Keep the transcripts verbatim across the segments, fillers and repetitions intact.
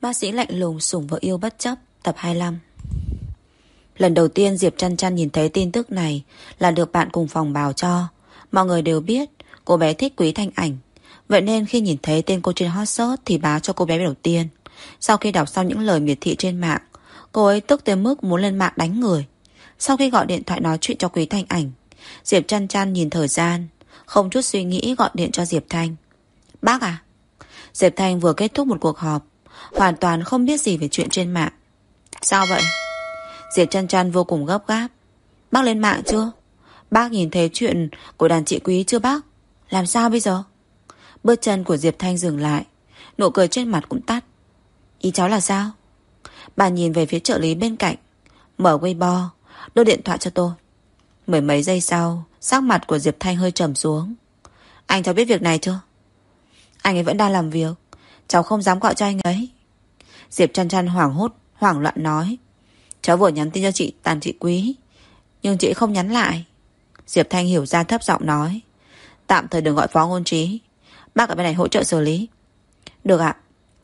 Bác sĩ lạnh lùng sủng vợ yêu bất chấp. Tập hai mươi lăm. Lần đầu tiên Diệp Chăn Chăn nhìn thấy tin tức này là được bạn cùng phòng báo cho. Mọi người đều biết cô bé thích Quý Thanh Ảnh, vậy nên khi nhìn thấy tên cô trên hot search thì báo cho cô bé đầu tiên. Sau khi đọc xong những lời miệt thị trên mạng, cô ấy tức tới mức muốn lên mạng đánh người. Sau khi gọi điện thoại nói chuyện cho Quý Thanh Ảnh, Diệp Chăn Chăn nhìn thời gian, không chút suy nghĩ gọi điện cho Diệp Thanh. Bác à? Diệp Thanh vừa kết thúc một cuộc họp, hoàn toàn không biết gì về chuyện trên mạng. Sao vậy? Diệp Chăn Chăn vô cùng gấp gáp. Bác lên mạng chưa? Bác nhìn thấy chuyện của đàn chị Quý chưa bác? Làm sao bây giờ? Bước chân của Diệp Thanh dừng lại, nụ cười trên mặt cũng tắt. Ý cháu là sao? Bà nhìn về phía trợ lý bên cạnh, mở Weibo, đưa điện thoại cho tôi. Mười mấy giây sau, sắc mặt của Diệp Thanh hơi trầm xuống. Anh cháu biết việc này chưa? Anh ấy vẫn đang làm việc, cháu không dám gọi cho anh ấy. Diệp Chăn Chăn hoảng hốt, hoảng loạn nói. Cháu vừa nhắn tin cho chị Tàn chị Quý, nhưng chị không nhắn lại. Diệp Thanh hiểu ra, thấp giọng nói. Tạm thời đừng gọi phó ngôn trí, bác ở bên này hỗ trợ xử lý. Được ạ.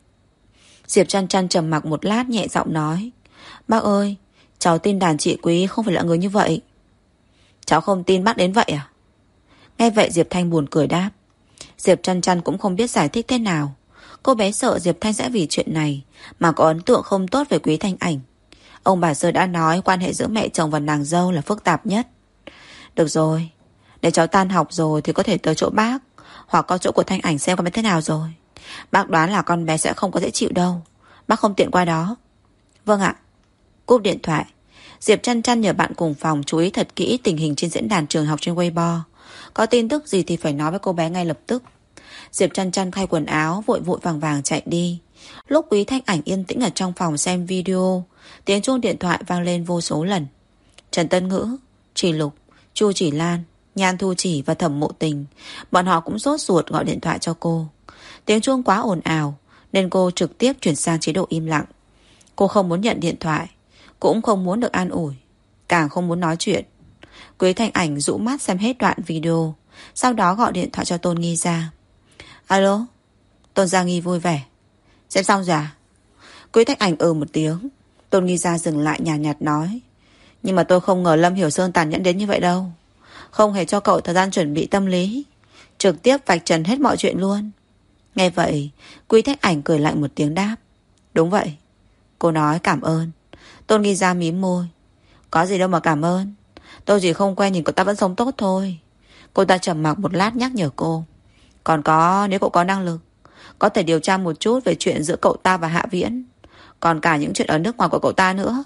Diệp Chăn Chăn trầm mặc một lát, nhẹ giọng nói. Bác ơi, cháu tin đàn chị Quý không phải là người như vậy. Cháu không tin bác đến vậy à? Nghe vậy Diệp Thanh buồn cười đáp. Diệp Chăn Chăn cũng không biết giải thích thế nào. Cô bé sợ Diệp Thanh sẽ vì chuyện này mà có ấn tượng không tốt về Quý Thanh Ảnh. Ông bà Sơ đã nói quan hệ giữa mẹ chồng và nàng dâu là phức tạp nhất. Được rồi, để cháu tan học rồi thì có thể tới chỗ bác, hoặc có chỗ của Thanh Ảnh xem con bé thế nào rồi. Bác đoán là con bé sẽ không có dễ chịu đâu, bác không tiện qua đó. Vâng ạ. Cúp điện thoại, Diệp Chăn Chăn nhờ bạn cùng phòng chú ý thật kỹ tình hình trên diễn đàn trường học trên Weibo. Có tin tức gì thì phải nói với cô bé ngay lập tức. Diệp Chăn Chăn thay quần áo, vội vội vàng vàng chạy đi. Lúc Quý Thanh Ảnh yên tĩnh ở trong phòng xem video, tiếng chuông điện thoại vang lên vô số lần. Trần Tân Ngữ, Chỉ Lục, Chu Chỉ Lan, Nhan Thu Chỉ và Thẩm Mộ Tình, bọn họ cũng sốt ruột gọi điện thoại cho cô. Tiếng chuông quá ồn ào nên cô trực tiếp chuyển sang chế độ im lặng. Cô không muốn nhận điện thoại, cũng không muốn được an ủi, càng không muốn nói chuyện. Quý Thanh Ảnh rũ mắt xem hết đoạn video, sau đó gọi điện thoại cho Tôn Nghi Gia. Alo? Tôn Gia Nghi vui vẻ. Xem xong rồi à? Quý Thanh Ảnh ừ một tiếng. Tôn Nghi Gia dừng lại nhàn nhạt, nhạt nói. Nhưng mà tôi không ngờ Lâm Hiểu Sơn tàn nhẫn đến như vậy đâu. Không hề cho cậu thời gian chuẩn bị tâm lý, trực tiếp vạch trần hết mọi chuyện luôn. Nghe vậy, Quý Thanh Ảnh cười lạnh một tiếng đáp. Đúng vậy. Cô nói cảm ơn. Tôn Nghi Gia mím môi. Có gì đâu mà cảm ơn, tôi chỉ không quen nhìn cậu ta vẫn sống tốt thôi. Cô ta trầm mặc một lát nhắc nhở cô. Còn có, nếu cậu có năng lực, có thể điều tra một chút về chuyện giữa cậu ta và Hạ Viễn, còn cả những chuyện ở nước ngoài của cậu ta nữa.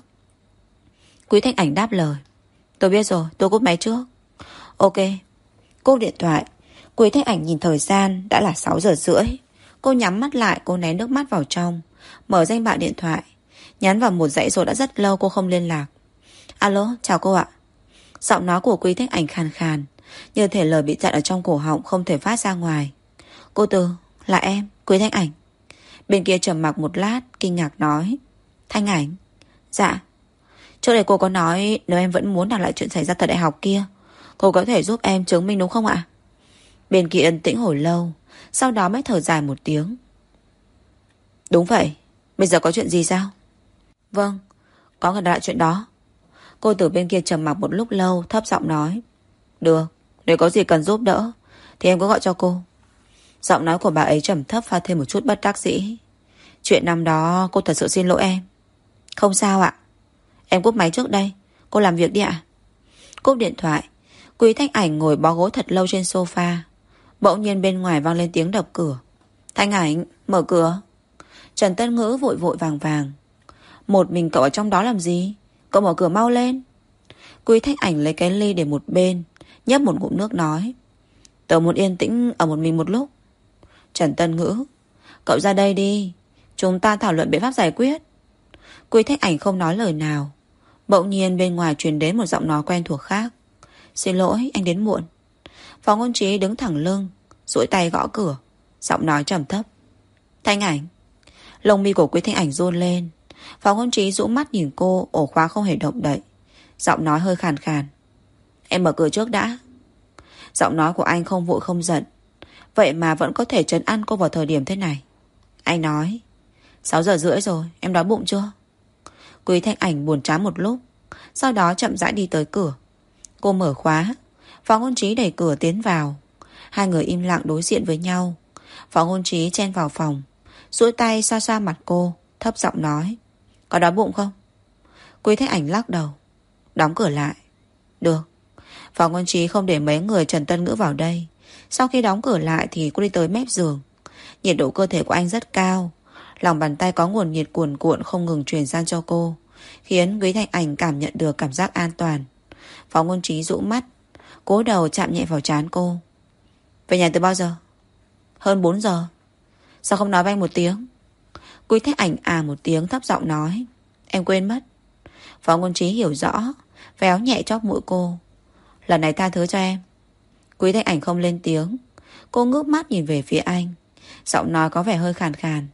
Quý Thanh Ảnh đáp lời. Tôi biết rồi, tôi cúp máy trước. Ok. Cúp điện thoại, Quý Thanh Ảnh nhìn thời gian đã là sáu giờ rưỡi. Cô nhắm mắt lại, cô nén nước mắt vào trong, mở danh bạ điện thoại, nhắn vào một dãy số đã rất lâu cô không liên lạc. Alo, chào cô ạ. Giọng nói của Quý Thanh Ảnh khàn khàn, như thể lời bị chặn ở trong cổ họng không thể phát ra ngoài. Cô Từ, là em, Quý Thanh Ảnh. Bên kia trầm mặc một lát, kinh ngạc nói. Thanh Ảnh? Dạ. Trước đây cô có nói nếu em vẫn muốn làm lại chuyện xảy ra tại đại học kia, cô có thể giúp em chứng minh đúng không ạ? Bên kia yên tĩnh hồi lâu, sau đó mới thở dài một tiếng. Đúng vậy. Bây giờ có chuyện gì sao? Vâng, có người lại chuyện đó. Cô Từ bên kia trầm mặc một lúc lâu, thấp giọng nói. Được, nếu có gì cần giúp đỡ thì em cứ gọi cho cô. Giọng nói của bà ấy trầm thấp pha thêm một chút bất đắc dĩ. Chuyện năm đó cô thật sự xin lỗi em. Không sao ạ. Em cúp máy trước đây, cô làm việc đi ạ. Cúp điện thoại, Quý Thanh Ảnh ngồi bó gối thật lâu trên sofa. Bỗng nhiên bên ngoài vang lên tiếng đập cửa. Thanh Ảnh, mở cửa. Trần Tân Ngữ vội vội vàng vàng. Một mình cậu ở trong đó làm gì? Cậu mở cửa mau lên. Quý Thanh Ảnh lấy cái ly để một bên, nhấp một ngụm nước nói. Tớ muốn yên tĩnh ở một mình một lúc. Trần Tân Ngữ, cậu ra đây đi, chúng ta thảo luận biện pháp giải quyết. Quý Thanh Ảnh không nói lời nào. Bỗng nhiên bên ngoài truyền đến một giọng nói quen thuộc khác. Xin lỗi, anh đến muộn. Phó Ngôn Trí đứng thẳng lưng, duỗi tay gõ cửa, giọng nói trầm thấp. Thanh Ảnh. Lông mi của Quý Thanh Ảnh run lên. Phó Ngôn Trí rũ mắt nhìn cô, ổ khóa không hề động đậy, giọng nói hơi khàn khàn. Em mở cửa trước đã. Giọng nói của anh không vội không giận, vậy mà vẫn có thể trấn an cô vào thời điểm thế này. Anh nói. Sáu giờ rưỡi rồi, em đói bụng chưa? Quý Thanh Ảnh buồn chán một lúc, sau đó chậm rãi đi tới cửa. Cô mở khóa, Phó Ngôn Trí đẩy cửa tiến vào. Hai người im lặng đối diện với nhau. Phó Ngôn Trí chen vào phòng, duỗi tay xoa xoa mặt cô, thấp giọng nói: Có đói bụng không? Quý Thanh Ảnh lắc đầu. Đóng cửa lại. Được. Phó Ngôn Trí không để mấy người Trần Tân Ngữ vào đây. Sau khi đóng cửa lại thì cô đi tới mép giường. Nhiệt độ cơ thể của anh rất cao, lòng bàn tay có nguồn nhiệt cuồn cuộn không ngừng truyền sang cho cô, khiến Quý Thanh Ảnh cảm nhận được cảm giác an toàn. Phó Ngôn Trí rũ mắt, cố đầu chạm nhẹ vào trán cô. Về nhà từ bao giờ? Hơn bốn giờ. Sao không nói với anh một tiếng? Quý Thanh Ảnh à một tiếng thấp giọng nói: Em quên mất. Phó Ngôn Trí hiểu rõ, véo nhẹ chóp mũi cô. Lần này tha thứ cho em. Quý Thanh Ảnh không lên tiếng. Cô ngước mắt nhìn về phía anh, giọng nói có vẻ hơi khàn khàn.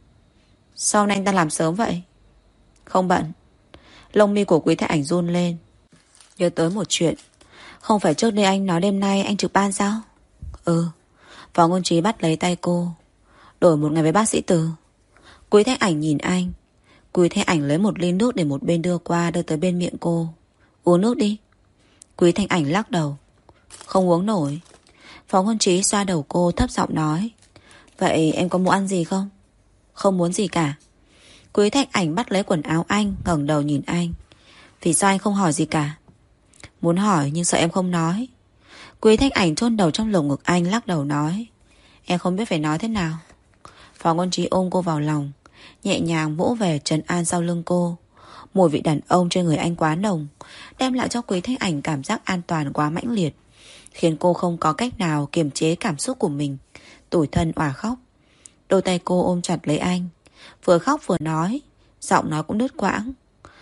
Sao anh ta làm sớm vậy? Không bận. Lông mi của Quý Thanh Ảnh run lên. Nhớ tới một chuyện. Không phải trước đây anh nói đêm nay anh trực ban sao? Ừ. Phó Ngôn Trí bắt lấy tay cô. Đổi một ngày với bác sĩ Từ. Quý Thanh Ảnh nhìn anh. Quý Thanh Ảnh lấy một ly nước để một bên đưa qua, đưa tới bên miệng cô. Uống nước đi. Quý Thanh Ảnh lắc đầu. Không uống nổi. Phó Ngôn Trí xoa đầu cô thấp giọng nói: Vậy em có muốn ăn gì không? Không muốn gì cả. Quý Thanh Ảnh bắt lấy quần áo anh, ngẩng đầu nhìn anh. Vì sao anh không hỏi gì cả? Muốn hỏi nhưng sợ em không nói. Quý Thanh Ảnh chôn đầu trong lồng ngực anh, lắc đầu nói: Em không biết phải nói thế nào. Phó Ngôn Trí ôm cô vào lòng, nhẹ nhàng vỗ về trấn an sau lưng cô. Mùi vị đàn ông trên người anh quá nồng, đem lại cho Quý Thanh Ảnh cảm giác an toàn quá mãnh liệt, khiến cô không có cách nào kiềm chế cảm xúc của mình, tủi thân òa khóc. Đôi tay cô ôm chặt lấy anh, vừa khóc vừa nói, giọng nói cũng đứt quãng.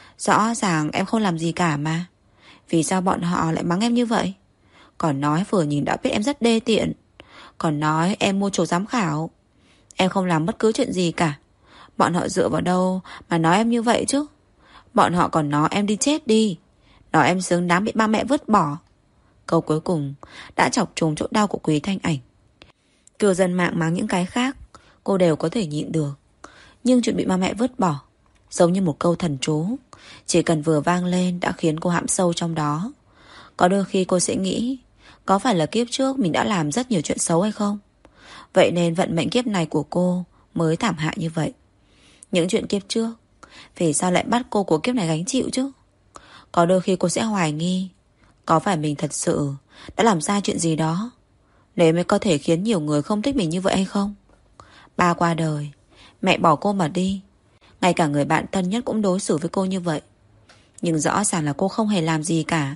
Rõ ràng em không làm gì cả mà. Vì sao bọn họ lại mắng em như vậy? Còn nói vừa nhìn đã biết em rất đê tiện. Còn nói em mua chuộc giám khảo. Em không làm bất cứ chuyện gì cả. Bọn họ dựa vào đâu mà nói em như vậy chứ? Bọn họ còn nói em đi chết đi, nói em xứng đáng bị ba mẹ vứt bỏ. Câu cuối cùng đã chọc trúng chỗ đau của Quý Thanh Ảnh. Cư dân mạng mắng những cái khác cô đều có thể nhịn được, nhưng chuyện bị ba mẹ vứt bỏ giống như một câu thần chú, chỉ cần vừa vang lên đã khiến cô hãm sâu trong đó. Có đôi khi cô sẽ nghĩ, có phải là kiếp trước mình đã làm rất nhiều chuyện xấu hay không? Vậy nên vận mệnh kiếp này của cô mới thảm hại như vậy. Những chuyện kiếp trước, vì sao lại bắt cô của kiếp này gánh chịu chứ? Có đôi khi cô sẽ hoài nghi, có phải mình thật sự đã làm sai chuyện gì đó, để mới có thể khiến nhiều người không thích mình như vậy hay không? Ba qua đời, mẹ bỏ cô mà đi, ngay cả người bạn thân nhất cũng đối xử với cô như vậy. Nhưng rõ ràng là cô không hề làm gì cả.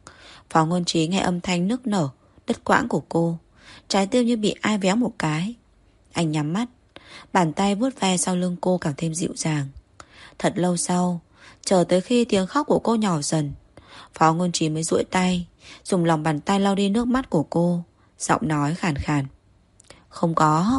Phó Ngôn Trí nghe âm thanh nức nở, đứt quãng của cô, trái tim như bị ai véo một cái. Anh nhắm mắt, bàn tay vuốt ve sau lưng cô càng thêm dịu dàng. Thật lâu sau, chờ tới khi tiếng khóc của cô nhỏ dần, Phó Ngôn Trí mới duỗi tay, dùng lòng bàn tay lau đi nước mắt của cô, giọng nói khàn khàn. Không có.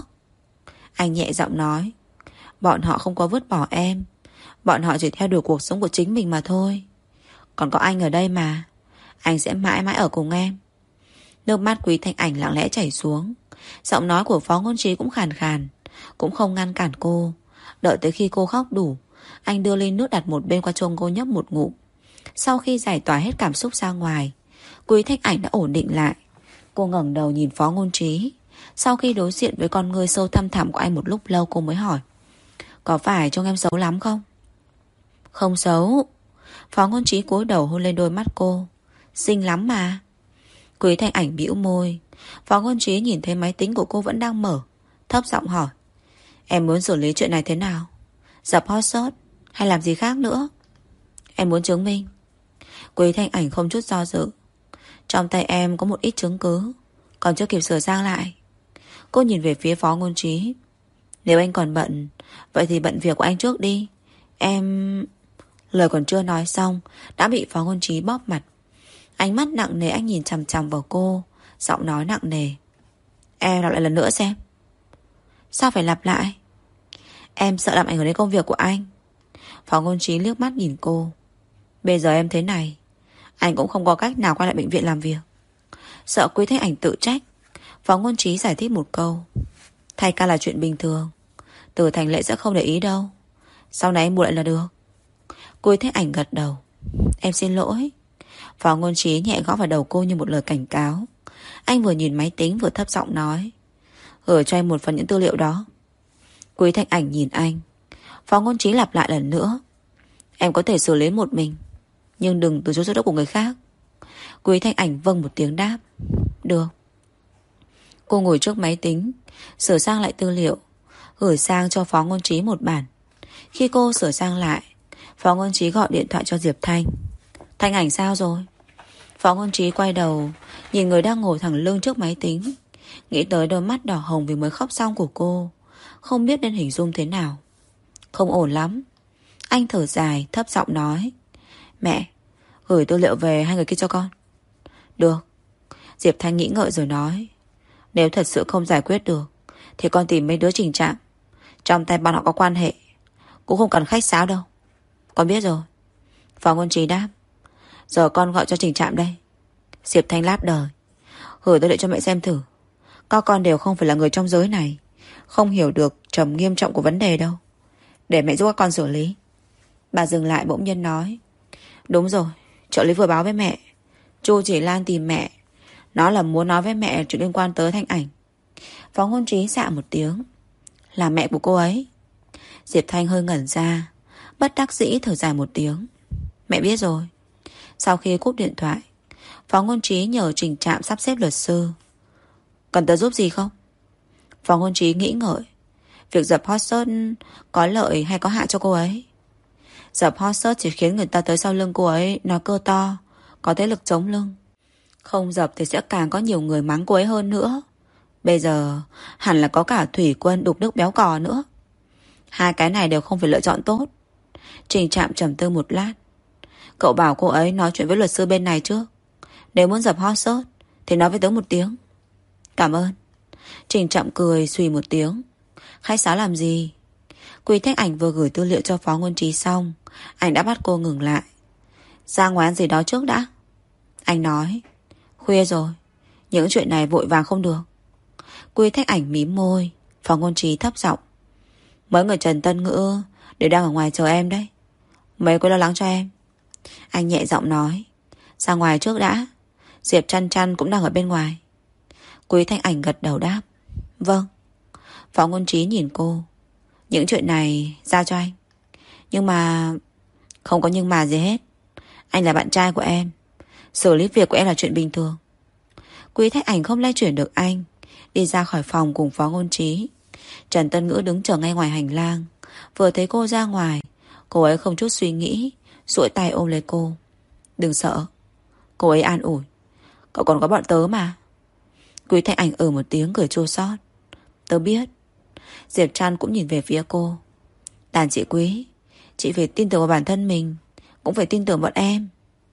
Anh nhẹ giọng nói: Bọn họ không có vứt bỏ em, bọn họ chỉ theo đuổi cuộc sống của chính mình mà thôi. Còn có anh ở đây mà, anh sẽ mãi mãi ở cùng em. Nước mắt Quý Thanh Ảnh lặng lẽ chảy xuống. Giọng nói của Phó Ngôn Trí cũng khàn khàn, cũng không ngăn cản cô. Đợi tới khi cô khóc đủ, anh đưa ly nước đặt một bên qua chông cô nhấp một ngụm. Sau khi giải tỏa hết cảm xúc ra ngoài, Quý Thanh Ảnh đã ổn định lại. Cô ngẩng đầu nhìn Phó Ngôn Trí. Sau khi đối diện với con ngươi sâu thăm thẳm của anh một lúc lâu, cô mới hỏi: Có phải trông em xấu lắm không? Không xấu. Phó Ngôn Trí cúi đầu hôn lên đôi mắt cô. Xinh lắm mà. Quý Thanh Ảnh bĩu môi. Phó Ngôn Trí nhìn thấy máy tính của cô vẫn đang mở, thấp giọng hỏi: Em muốn xử lý chuyện này thế nào? Dập hotspot hay làm gì khác nữa? Em muốn chứng minh. Quý Thanh Ảnh không chút do dự. Trong tay em có một ít chứng cứ, còn chưa kịp sửa sang lại. Cô nhìn về phía Phó Ngôn Trí. Nếu anh còn bận, vậy thì bận việc của anh trước đi. Em... Lời còn chưa nói xong đã bị Phó Ngôn Trí bóp mặt. Ánh mắt nặng nề anh nhìn chằm chằm vào cô, giọng nói nặng nề: Em lặp lại lần nữa xem. Sao phải lặp lại? Em sợ làm ảnh hưởng đến công việc của anh. Phó Ngôn Trí liếc mắt nhìn cô. Bây giờ em thế này, anh cũng không có cách nào quay lại bệnh viện làm việc. Sợ Quý Thanh Ảnh tự trách, Phó Ngôn Trí giải thích một câu: Thay ca là chuyện bình thường, Từ Thành Lệ sẽ không để ý đâu. Sau này em bù lại là được. Cô ấy thấy ảnh gật đầu. Em xin lỗi. Phó Ngôn Trí nhẹ gõ vào đầu cô như một lời cảnh cáo. Anh vừa nhìn máy tính vừa thấp giọng nói, gửi cho em một phần những tư liệu đó. Quý Thanh Ảnh nhìn anh. Phó Ngôn Trí lặp lại lần nữa, em có thể xử lý một mình, nhưng đừng từ chối giúp đỡ của người khác. Quý Thanh Ảnh vâng một tiếng đáp. Được. Cô ngồi trước máy tính, sửa sang lại tư liệu, gửi sang cho Phó Ngôn Trí một bản. Khi cô sửa sang lại, Phó Ngôn Trí gọi điện thoại cho Diệp Thanh. Thanh Ảnh sao rồi? Phó Ngôn Trí quay đầu, nhìn người đang ngồi thẳng lưng trước máy tính, nghĩ tới đôi mắt đỏ hồng vì mới khóc xong của cô, không biết nên hình dung thế nào. Không ổn lắm. Anh thở dài, thấp giọng nói, mẹ, gửi tư liệu về hai người kia cho con. Được. Diệp Thanh nghĩ ngợi rồi nói, nếu thật sự không giải quyết được thì con tìm mấy đứa Trình Trạm, trong tay bọn họ có quan hệ, cũng không cần khách sáo đâu. Con biết rồi. Phó Ngôn Trí đáp. Giờ con gọi cho Trình Trạm đây. Diệp Thanh láp đời. Gửi tư liệu cho mẹ xem thử. Các con đều không phải là người trong giới này, không hiểu được trầm nghiêm trọng của vấn đề đâu. Để mẹ giúp các con xử lý. Bà dừng lại bỗng nhiên nói, đúng rồi, trợ lý vừa báo với mẹ, Chu Chỉ Lan tìm mẹ. Nó là muốn nói với mẹ chuyện liên quan tới Thanh Ảnh. Phó Ngôn Trí xạ một tiếng. Là mẹ của cô ấy. Diệp Thanh hơi ngẩn ra, bất đắc dĩ thở dài một tiếng. Mẹ biết rồi. Sau khi cúp điện thoại, Phó Ngôn Trí nhờ Trình Trạm sắp xếp luật sư. Cần tớ giúp gì không? Phó Ngôn Trí nghĩ ngợi. Việc dập hot search có lợi hay có hại cho cô ấy? Dập hot search chỉ khiến người ta tới sau lưng cô ấy nói cơ to, có thế lực chống lưng. Không dập thì sẽ càng có nhiều người mắng cô ấy hơn nữa. Bây giờ hẳn là có cả thủy quân đục nước béo cò nữa. Hai cái này đều không phải lựa chọn tốt. Trình Trạm trầm tư một lát. Cậu bảo cô ấy nói chuyện với luật sư bên này trước. Nếu muốn dập hot search thì nói với tớ một tiếng. Cảm ơn. Trình Trạm cười xùy một tiếng. Khách sáo làm gì? Quý Thanh Ảnh vừa gửi tư liệu cho Phó Ngôn Trí xong, anh đã bắt cô ngừng lại. Ra ngoài ăn gì đó trước đã. Anh nói, khuya rồi, những chuyện này vội vàng không được. Quý Thanh Ảnh mím môi. Phó Ngôn Trí thấp giọng, mấy người Trần Tân Ngữ đều đang ở ngoài chờ em đấy. Mấy cô lo lắng cho em. Anh nhẹ giọng nói, ra ngoài trước đã. Diệp Chăn Chăn cũng đang ở bên ngoài. Quý Thanh Ảnh gật đầu đáp, vâng. Phó Ngôn Trí nhìn cô. Những chuyện này giao cho anh. Nhưng mà... Không có nhưng mà gì hết. Anh là bạn trai của em, xử lý việc của em là chuyện bình thường. Quý Thanh Ảnh không lay chuyển được anh, đi ra khỏi phòng cùng Phó Ngôn Trí. Trần Tân Ngữ đứng chờ ngay ngoài hành lang. Vừa thấy cô ra ngoài, cô ấy không chút suy nghĩ duỗi tay ôm lấy cô. Đừng sợ. Cô ấy an ủi. Cậu còn có bọn tớ mà. Quý Thanh Ảnh ở một tiếng cười chua xót. Tớ biết. Diệp Trăn cũng nhìn về phía cô. Đàn chị Quý, chị phải tin tưởng vào bản thân mình, cũng phải tin tưởng bọn em,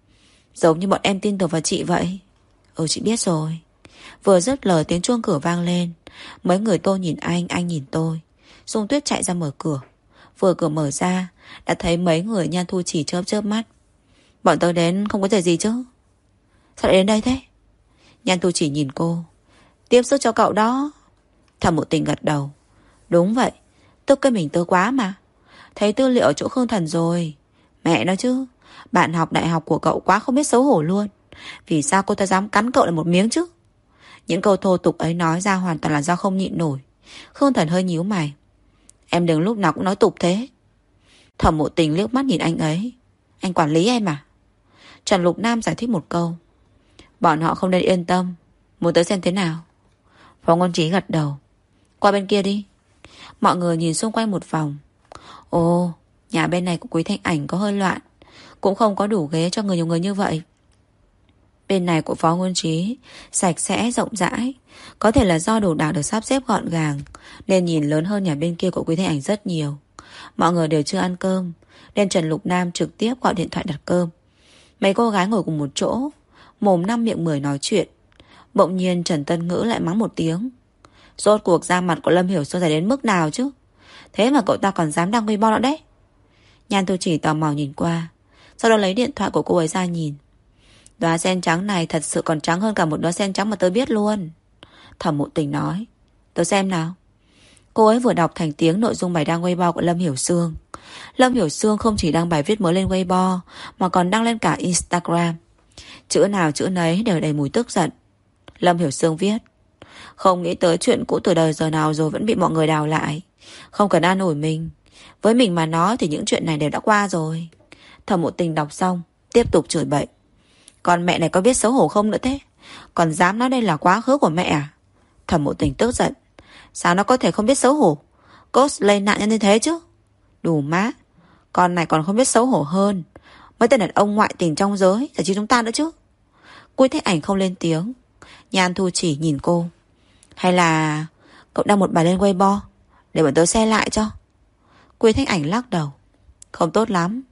giống như bọn em tin tưởng vào chị vậy. Ừ, chị biết rồi. Vừa dứt lời tiếng chuông cửa vang lên. Mấy người tôi nhìn anh, anh nhìn tôi. Dung Tuyết chạy ra mở cửa. Vừa cửa mở ra, đã thấy mấy người Nhan Thu Chỉ chớp chớp mắt. Bọn tôi đến không có gì gì chứ? Sao lại đến đây thế? Nhan Thu Chỉ nhìn cô. Tiếp sức cho cậu đó. Thẩm Mộ Tình gật đầu. Đúng vậy, tức cái mình tớ quá mà. Thấy tư liệu ở chỗ Khương Thần rồi. Mẹ nói chứ, bạn học đại học của cậu quá không biết xấu hổ luôn. Vì sao cô ta dám cắn cậu lại một miếng chứ? Những câu thô tục ấy nói ra hoàn toàn là do không nhịn nổi. Khương Thần hơi nhíu mày. Em đừng lúc nào cũng nói tục thế. Thẩm Mộ Tình liếc mắt nhìn anh ấy. Anh quản lý em à? Trần Lục Nam giải thích một câu. Bọn họ không nên yên tâm. Muốn tới xem thế nào? Phó Ngôn Trí gật đầu. Qua bên kia đi. Mọi người nhìn xung quanh một vòng. Ồ, nhà bên này của Quý Thanh Ảnh có hơi loạn, cũng không có đủ ghế cho người nhiều người như vậy. Bên này của Phó Ngôn Trí sạch sẽ rộng rãi. Có thể là do đồ đạc được sắp xếp gọn gàng nên nhìn lớn hơn nhà bên kia của Quý Thanh Ảnh rất nhiều. Mọi người đều chưa ăn cơm nên Trần Lục Nam trực tiếp gọi điện thoại đặt cơm. Mấy cô gái ngồi cùng một chỗ, mồm năm miệng mười nói chuyện. Bỗng nhiên Trần Tân Ngữ lại mắng một tiếng. Rốt cuộc da mặt của Lâm Hiểu Xuân dài đến mức nào chứ? Thế mà cậu ta còn dám đăng Weibo nữa đấy. Nhan Thu Chỉ tò mò nhìn qua, sau đó lấy điện thoại của cô ấy ra nhìn. Đóa sen trắng này thật sự còn trắng hơn cả một đóa sen trắng mà tớ biết luôn. Thẩm Mộ Tình nói. Tớ xem nào. Cô ấy vừa đọc thành tiếng nội dung bài đăng Weibo của Lâm Hiểu Sương. Lâm Hiểu Sương không chỉ đăng bài viết mới lên Weibo mà còn đăng lên cả Instagram. Chữ nào chữ nấy đều đầy mùi tức giận. Lâm Hiểu Sương viết: không nghĩ tới chuyện cũ từ đời giờ nào rồi vẫn bị mọi người đào lại. Không cần an ủi mình. Với mình mà nói thì những chuyện này đều đã qua rồi. Thẩm Mộ Tình đọc xong tiếp tục chửi bậy: con mẹ này có biết xấu hổ không nữa thế? Còn dám nói đây là quá khứ của mẹ à? Thẩm Mộ Tình tức giận: sao nó có thể không biết xấu hổ? Cosplay nạn nhân như thế chứ? Đủ má. Con này còn không biết xấu hổ hơn mấy tên đàn ông ngoại tình trong giới giải trí chúng ta nữa chứ. Quy Thế Ảnh không lên tiếng. Nhan Thu Chỉ nhìn cô: hay là cậu đăng một bài lên Weibo để bọn tớ xe lại cho? Quy Thế Ảnh lắc đầu: không tốt lắm.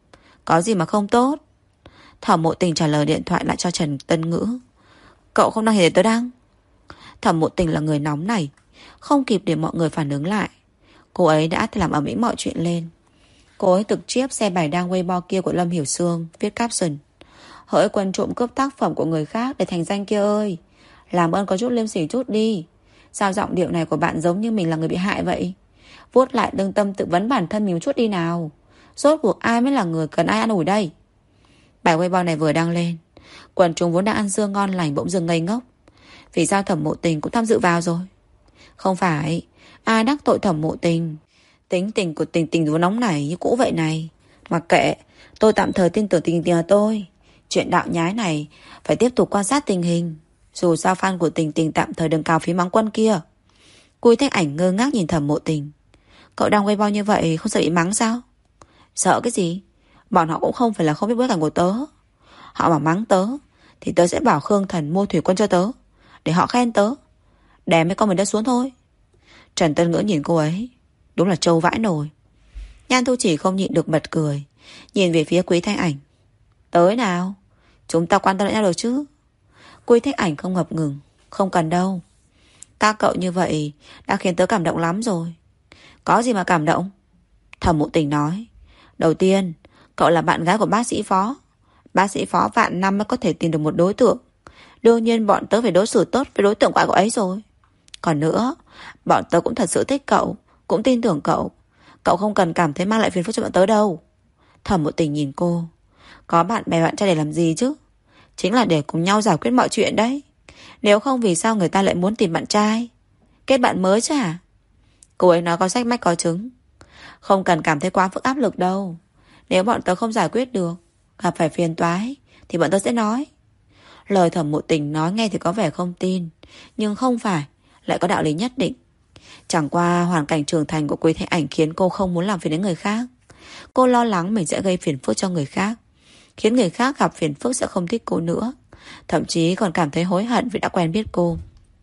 Có gì mà không tốt? Thẩm Mộ Tình trả lời điện thoại lại cho Trần Tân Ngữ: cậu không đăng thì để tớ đăng. Thẩm Mộ Tình là người nóng này, không kịp để mọi người phản ứng lại, cô ấy đã làm ầm ĩ mọi chuyện lên. Cô ấy trực tiếp xe bài đăng Weibo kia của Lâm Hiểu Sương, viết caption: hỡi quân trộm cướp tác phẩm của người khác để thành danh kia ơi, làm ơn có chút liêm sỉ chút đi. Sao giọng điệu này của bạn giống như mình là người bị hại vậy? Vuốt lại lương tâm tự vấn bản thân mình một chút đi nào. Rốt cuộc ai mới là người cần ai ăn ủi đây? Bài Weibo này vừa đăng lên, quần chúng vốn đang ăn dưa ngon lành bỗng dưng ngây ngốc. Vì sao Thẩm Mộ Tình cũng tham dự vào rồi? Không phải ai đắc tội Thẩm Mộ Tình. Tính tình của Tình Tình vốn nóng nảy như cũ vậy này. Mặc kệ, tôi tạm thời tin tưởng Tình Tình là tôi. Chuyện đạo nhái này phải tiếp tục quan sát tình hình. Dù sao fan của Tình Tình tạm thời đừng cào phí mắng quân kia. Quy Thế Ảnh ngơ ngác nhìn Thẩm Mộ Tình: cậu đang quay bao như vậy không sợ bị mắng sao? Sợ cái gì? Bọn họ cũng không phải là không biết bối cảnh của tớ. Họ mà mắng tớ thì tớ sẽ bảo Khương Thần mua thủy quân cho tớ, để họ khen tớ, đè mấy con mình đã xuống thôi. Trần Tân Ngữ nhìn cô ấy, đúng là trâu vãi nồi. Nhan Thu Chỉ không nhịn được bật cười, nhìn về phía Quý Thanh Ảnh: tới nào, chúng ta quan tâm lẫn nhau được chứ? Quý Thanh Ảnh không ngập ngừng: không cần đâu. Các cậu như vậy đã khiến tớ cảm động lắm rồi. Có gì mà cảm động? Thẩm Mộ Tình nói: đầu tiên, cậu là bạn gái của bác sĩ Phó. Bác sĩ Phó vạn năm mới có thể tìm được một đối tượng. Đương nhiên bọn tớ phải đối xử tốt với đối tượng của cậu ấy rồi. Còn nữa, bọn tớ cũng thật sự thích cậu, cũng tin tưởng cậu. Cậu không cần cảm thấy mang lại phiền phức cho bọn tớ đâu. Thẩm Mộ Tình nhìn cô: có bạn bè bạn trai để làm gì chứ? Chính là để cùng nhau giải quyết mọi chuyện đấy. Nếu không vì sao người ta lại muốn tìm bạn trai? Kết bạn mới chứ hả? Cô ấy nói có sách mách có chứng. Không cần cảm thấy quá phức áp lực đâu. Nếu bọn tớ không giải quyết được, gặp phải phiền toái, thì bọn tớ sẽ nói. Lời Thẩm Mộ Tình nói nghe thì có vẻ không tin, nhưng không phải lại có đạo lý nhất định. Chẳng qua hoàn cảnh trưởng thành của Quý Thanh Ảnh khiến cô không muốn làm phiền đến người khác. Cô lo lắng mình sẽ gây phiền phức cho người khác, khiến người khác gặp phiền phức sẽ không thích cô nữa, thậm chí còn cảm thấy hối hận vì đã quen biết cô.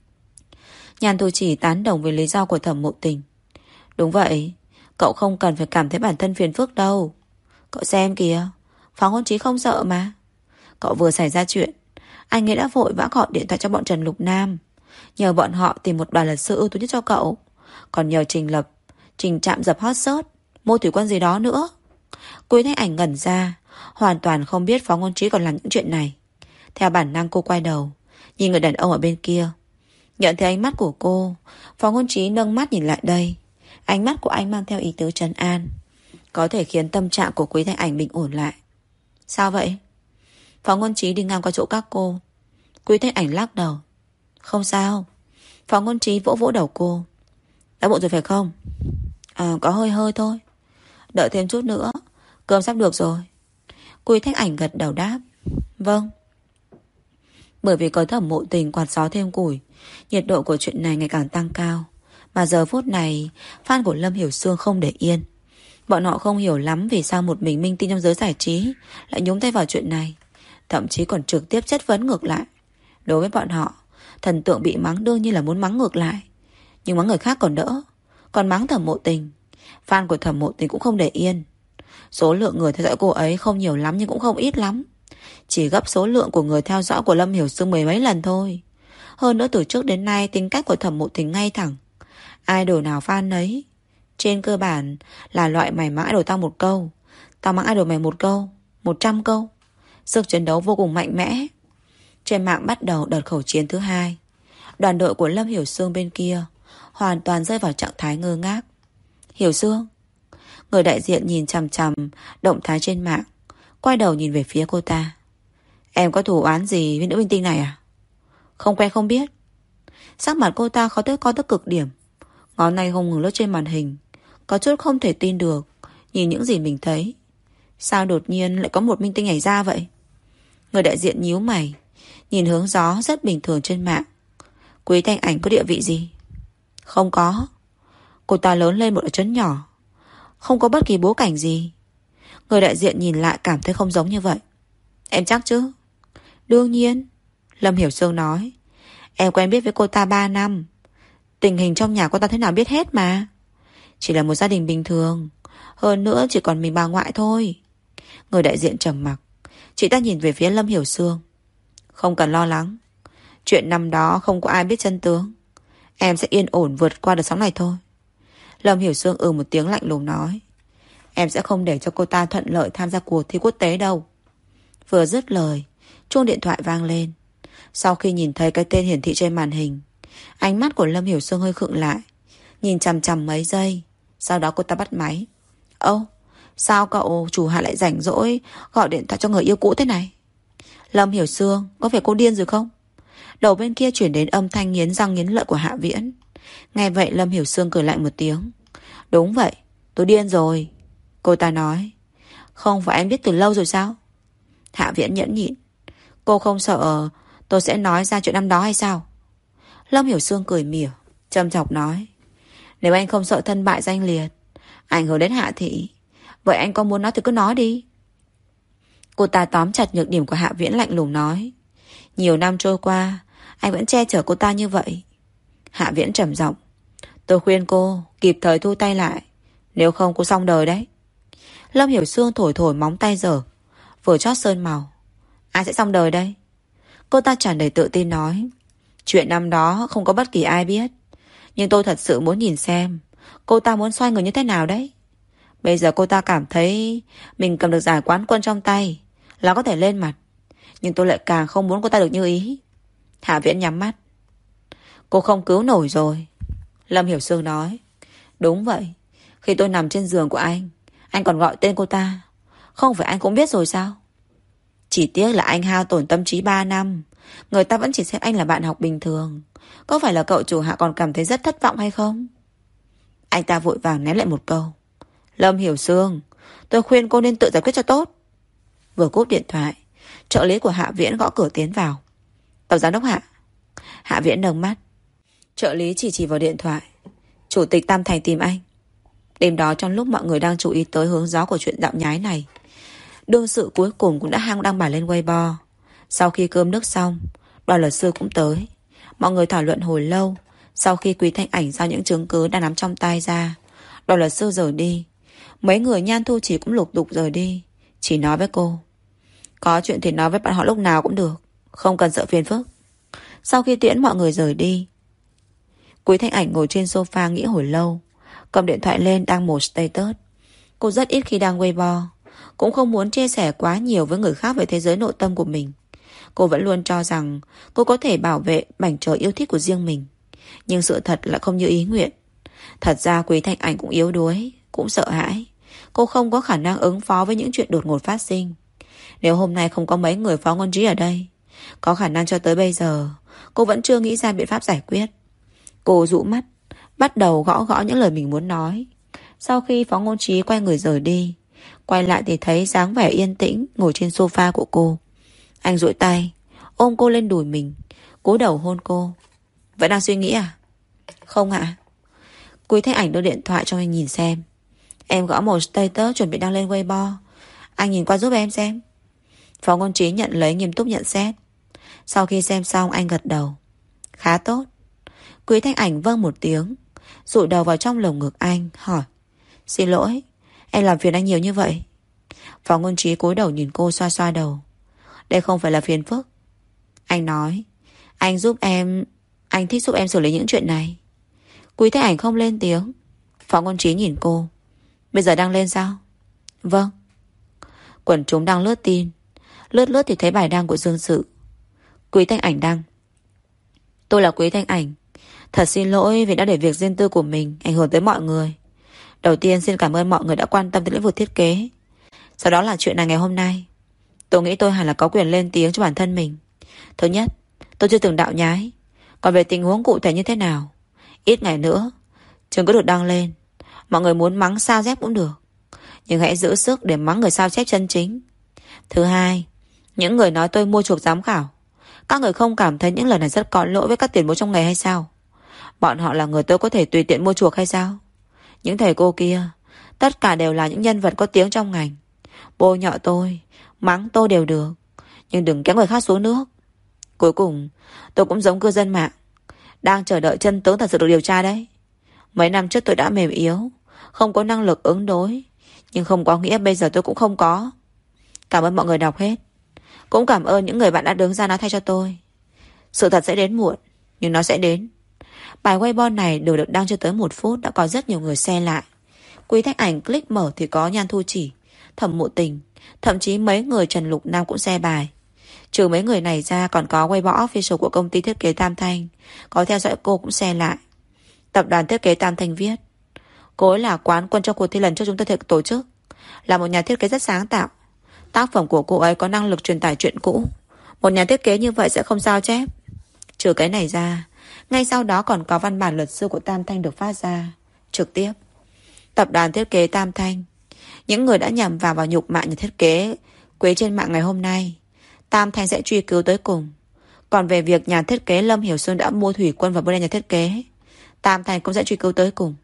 Nhan Thu Chỉ tán đồng với lý do của Thẩm Mộ Tình: đúng vậy, cậu không cần phải cảm thấy bản thân phiền phức đâu. Cậu xem kìa, Phó Ngôn Trí không sợ mà. Cậu vừa xảy ra chuyện, anh ấy đã vội vã gọi điện thoại cho bọn Trần Lục Nam, nhờ bọn họ tìm một đoàn luật sư ưu tú nhất cho cậu. Còn nhờ Trình Lập, Trình Trạm dập hot search, mua thủy quân gì đó nữa. Quý Thanh Ảnh ngẩn ra, hoàn toàn không biết Phó Ngôn Trí còn làm những chuyện này. Theo bản năng cô quay đầu, nhìn người đàn ông ở bên kia. Nhận thấy ánh mắt của cô, Phó Ngôn Trí nâng mắt nhìn lại đây. Ánh mắt của anh mang theo ý tứ trấn an, có thể khiến tâm trạng của Quý Thanh Ảnh bình ổn lại. Sao vậy? Phó Ngôn Trí đi ngang qua chỗ các cô. Quý Thanh Ảnh lắc đầu: không sao. Phó Ngôn Trí vỗ vỗ đầu cô: đã muộn rồi phải không? À, có hơi hơi thôi. Đợi thêm chút nữa, cơm sắp được rồi. Quý Thanh Ảnh gật đầu đáp: vâng. Bởi vì có Thẩm Mộ Tình quạt gió thêm củi, nhiệt độ của chuyện này ngày càng tăng cao. Mà giờ phút này, fan của Lâm Hiểu Sương không để yên. Bọn họ không hiểu lắm vì sao một mình minh tinh trong giới giải trí lại nhúng tay vào chuyện này, thậm chí còn trực tiếp chất vấn ngược lại. Đối với bọn họ, thần tượng bị mắng đương nhiên là muốn mắng ngược lại, nhưng mắng người khác còn đỡ. Còn mắng Thẩm Mộ Tình, fan của Thẩm Mộ Tình cũng không để yên. Số lượng người theo dõi cô ấy không nhiều lắm nhưng cũng không ít lắm, chỉ gấp số lượng của người theo dõi của Lâm Hiểu Sương mười mấy lần thôi. Hơn nữa từ trước đến nay tính cách của Thẩm Mộ Tình ngay thẳng, idol nào fan nấy. Trên cơ bản là loại mày mãi idol tao một câu, tao mắng idol mày một câu, một trăm câu. Sức chiến đấu vô cùng mạnh mẽ. Trên mạng bắt đầu đợt khẩu chiến thứ hai. Đoàn đội của Lâm Hiểu Sương bên kia hoàn toàn rơi vào trạng thái ngơ ngác. Hiểu Dương. Người đại diện nhìn chằm chằm động thái trên mạng, quay đầu nhìn về phía cô ta. Em có thù oán gì với nữ minh tinh này à? Không quen không biết. Sắc mặt cô ta khó tới có tới cực điểm, ngón tay không ngừng lướt trên màn hình, có chút không thể tin được nhìn những gì mình thấy. Sao đột nhiên lại có một minh tinh nhảy ra vậy? Người đại diện nhíu mày, nhìn hướng gió rất bình thường trên mạng. Quý Thanh Ảnh có địa vị gì? Không có. Cô ta lớn lên một ở trấn nhỏ, không có bất kỳ bối cảnh gì. Người đại diện nhìn lại cảm thấy không giống như vậy. Em chắc chứ? Đương nhiên. Lâm Hiểu Sương nói. Em quen biết với cô ta ba năm. Tình hình trong nhà cô ta thế nào biết hết mà. Chỉ là một gia đình bình thường, hơn nữa chỉ còn mình bà ngoại thôi. Người đại diện trầm mặc. Chị ta nhìn về phía Lâm Hiểu Sương. Không cần lo lắng, chuyện năm đó không có ai biết chân tướng. Em sẽ yên ổn vượt qua đợt sóng này thôi. Lâm Hiểu Sương ừ một tiếng lạnh lùng nói. Em sẽ không để cho cô ta thuận lợi tham gia cuộc thi quốc tế đâu. Vừa dứt lời, chuông điện thoại vang lên. Sau khi nhìn thấy cái tên hiển thị trên màn hình, ánh mắt của Lâm Hiểu Sương hơi khựng lại, nhìn chằm chằm mấy giây. Sau đó cô ta bắt máy. Ô, sao cậu chủ hạ lại rảnh rỗi gọi điện thoại cho người yêu cũ thế này? Lâm Hiểu Sương, có phải cô điên rồi không? Đầu bên kia chuyển đến âm thanh nghiến răng nghiến lợi của Hạ Viễn. Nghe vậy Lâm Hiểu Sương cười lạnh một tiếng. Đúng vậy, tôi điên rồi. Cô ta nói. Không phải anh biết từ lâu rồi sao? Hạ Viễn nhẫn nhịn. Cô không sợ tôi sẽ nói ra chuyện năm đó hay sao? Lâm Hiểu Sương cười mỉa, châm chọc nói. Nếu anh không sợ thân bại danh liệt, ảnh hưởng đến Hạ Thị, vậy anh có muốn nói thì cứ nói đi. Cô ta tóm chặt nhược điểm của Hạ Viễn lạnh lùng nói. Nhiều năm trôi qua, anh vẫn che chở cô ta như vậy. Hạ Viễn trầm giọng. Tôi khuyên cô kịp thời thu tay lại, nếu không cô xong đời đấy. Lâm Hiểu Sương thổi thổi móng tay dở, vừa chót sơn màu. Ai sẽ xong đời đây? Cô ta tràn đầy tự tin nói. Chuyện năm đó không có bất kỳ ai biết, nhưng tôi thật sự muốn nhìn xem cô ta muốn xoay người như thế nào đấy. Bây giờ cô ta cảm thấy mình cầm được giải quán quân trong tay là có thể lên mặt, nhưng tôi lại càng không muốn cô ta được như ý. Hạ Viễn nhắm mắt. Cô không cứu nổi rồi. Lâm Hiểu Sương nói. Đúng vậy, khi tôi nằm trên giường của anh, anh còn gọi tên cô ta. Không phải anh cũng biết rồi sao? Chỉ tiếc là anh hao tổn tâm trí ba năm, người ta vẫn chỉ xem anh là bạn học bình thường. Có phải là cậu chủ Hạ còn cảm thấy rất thất vọng hay không? Anh ta vội vàng ném lại một câu. Lâm Hiểu Sương, tôi khuyên cô nên tự giải quyết cho tốt. Vừa cúp điện thoại, trợ lý của Hạ Viễn gõ cửa tiến vào. Tổng giám đốc Hạ. Hạ Viễn nâng mắt. Trợ lý chỉ chỉ vào điện thoại. Chủ tịch Tam Thành tìm anh. Đêm đó trong lúc mọi người đang chú ý tới hướng gió của chuyện đạo nhái này, đương sự cuối cùng cũng đã hăng đăng bài lên Weibo. Sau khi cơm nước xong, đoàn luật sư cũng tới. Mọi người thảo luận hồi lâu. Sau khi Quý Thanh Ảnh giao những chứng cứ đang nắm trong tay ra, đoàn luật sư rời đi. Mấy người Nhan Thu Chỉ cũng lục tục rời đi. Chỉ nói với cô, có chuyện thì nói với bạn họ lúc nào cũng được, không cần sợ phiền phức. Sau khi tiễn mọi người rời đi, Quý Thanh Ảnh ngồi trên sofa nghĩ hồi lâu, cầm điện thoại lên đăng một status. Cô rất ít khi đăng Weibo, cũng không muốn chia sẻ quá nhiều với người khác về thế giới nội tâm của mình. Cô vẫn luôn cho rằng cô có thể bảo vệ mảnh trời yêu thích của riêng mình, nhưng sự thật lại không như ý nguyện. Thật ra Quý Thanh Ảnh cũng yếu đuối, cũng sợ hãi. Cô không có khả năng ứng phó với những chuyện đột ngột phát sinh. Nếu hôm nay không có mấy người Phó Ngôn Trí ở đây, có khả năng cho tới bây giờ cô vẫn chưa nghĩ ra biện pháp giải quyết. Cô dụ mắt, bắt đầu gõ gõ những lời mình muốn nói. Sau khi Phó Ngôn Trí quay người rời đi, quay lại thì thấy dáng vẻ yên tĩnh ngồi trên sofa của cô. Anh duỗi tay ôm cô lên đùi mình, cúi đầu hôn cô. Vẫn đang suy nghĩ à? Không ạ. Quý Thanh Ảnh đưa điện thoại cho anh nhìn xem. Em gõ một status chuẩn bị đăng lên Weibo, anh nhìn qua giúp em xem. Phó Ngôn Trí nhận lấy nghiêm túc nhận xét. Sau khi xem xong anh gật đầu. Khá tốt. Quý Thanh Ảnh vâng một tiếng, dụi đầu vào trong lồng ngực anh, hỏi. Xin lỗi, em làm phiền anh nhiều như vậy. Phó Ngôn Trí cúi đầu nhìn cô xoa xoa đầu. Đây không phải là phiền phức. Anh nói, anh giúp em, anh thích giúp em xử lý những chuyện này. Quý Thanh Ảnh không lên tiếng. Phó Ngôn Trí nhìn cô. Bây giờ đang lên sao? Vâng. Quần chúng đang lướt tin. Lướt lướt thì thấy bài đăng của Dương Sự. Quý Thanh Ảnh đăng. Tôi là Quý Thanh Ảnh. Thật xin lỗi vì đã để việc riêng tư của mình ảnh hưởng tới mọi người. Đầu tiên xin cảm ơn mọi người đã quan tâm tới lĩnh vực thiết kế. Sau đó là chuyện này ngày hôm nay. Tôi nghĩ tôi hẳn là có quyền lên tiếng cho bản thân mình. Thứ nhất, tôi chưa từng đạo nhái. Còn về tình huống cụ thể như thế nào, ít ngày nữa chương có được đăng lên. Mọi người muốn mắng sao chép cũng được, nhưng hãy giữ sức để mắng người sao chép chân chính. Thứ hai, những người nói tôi mua chuộc giám khảo, các người không cảm thấy những lời này rất có lỗi với các tiền bối trong nghề hay sao? Bọn họ là người tôi có thể tùy tiện mua chuộc hay sao? Những thầy cô kia tất cả đều là những nhân vật có tiếng trong ngành. Bôi nhọ tôi, mắng tôi đều được, nhưng đừng kéo người khác xuống nước. Cuối cùng tôi cũng giống cư dân mạng, đang chờ đợi chân tướng thật sự được điều tra đấy. Mấy năm trước tôi đã mềm yếu, không có năng lực ứng đối, nhưng không có nghĩa bây giờ tôi cũng không có. Cảm ơn mọi người đọc hết. Cũng cảm ơn những người bạn đã đứng ra nói thay cho tôi. Sự thật sẽ đến muộn, nhưng nó sẽ đến. Bài Weibo này đều được đăng chưa tới một phút đã có rất nhiều người share lại. Quý Thanh Ảnh click mở thì có Nhan Thu Chỉ, Thẩm Mộ Tình, thậm chí mấy người Trần Lục Nam cũng share bài. Trừ mấy người này ra còn có Weibo official của công ty thiết kế Tam Thanh, có theo dõi cô cũng share lại. Tập đoàn thiết kế Tam Thanh viết: cô ấy là quán quân trong cuộc thi lần trước chúng tôi tổ chức, là một nhà thiết kế rất sáng tạo. Tác phẩm của cô ấy có năng lực truyền tải chuyện cũ. Một nhà thiết kế như vậy sẽ không sao chép. Trừ cái này ra, ngay sau đó còn có văn bản luật sư của Tam Thanh được phát ra trực tiếp. Tập đoàn thiết kế Tam Thanh, những người đã nhằm vào và nhục mạ nhà thiết kế Quế trên mạng ngày hôm nay, Tam Thanh sẽ truy cứu tới cùng. Còn về việc nhà thiết kế Lâm Hiểu Xuân đã mua thủy quân và bôi đen nhà thiết kế, Tam Thanh cũng sẽ truy cứu tới cùng.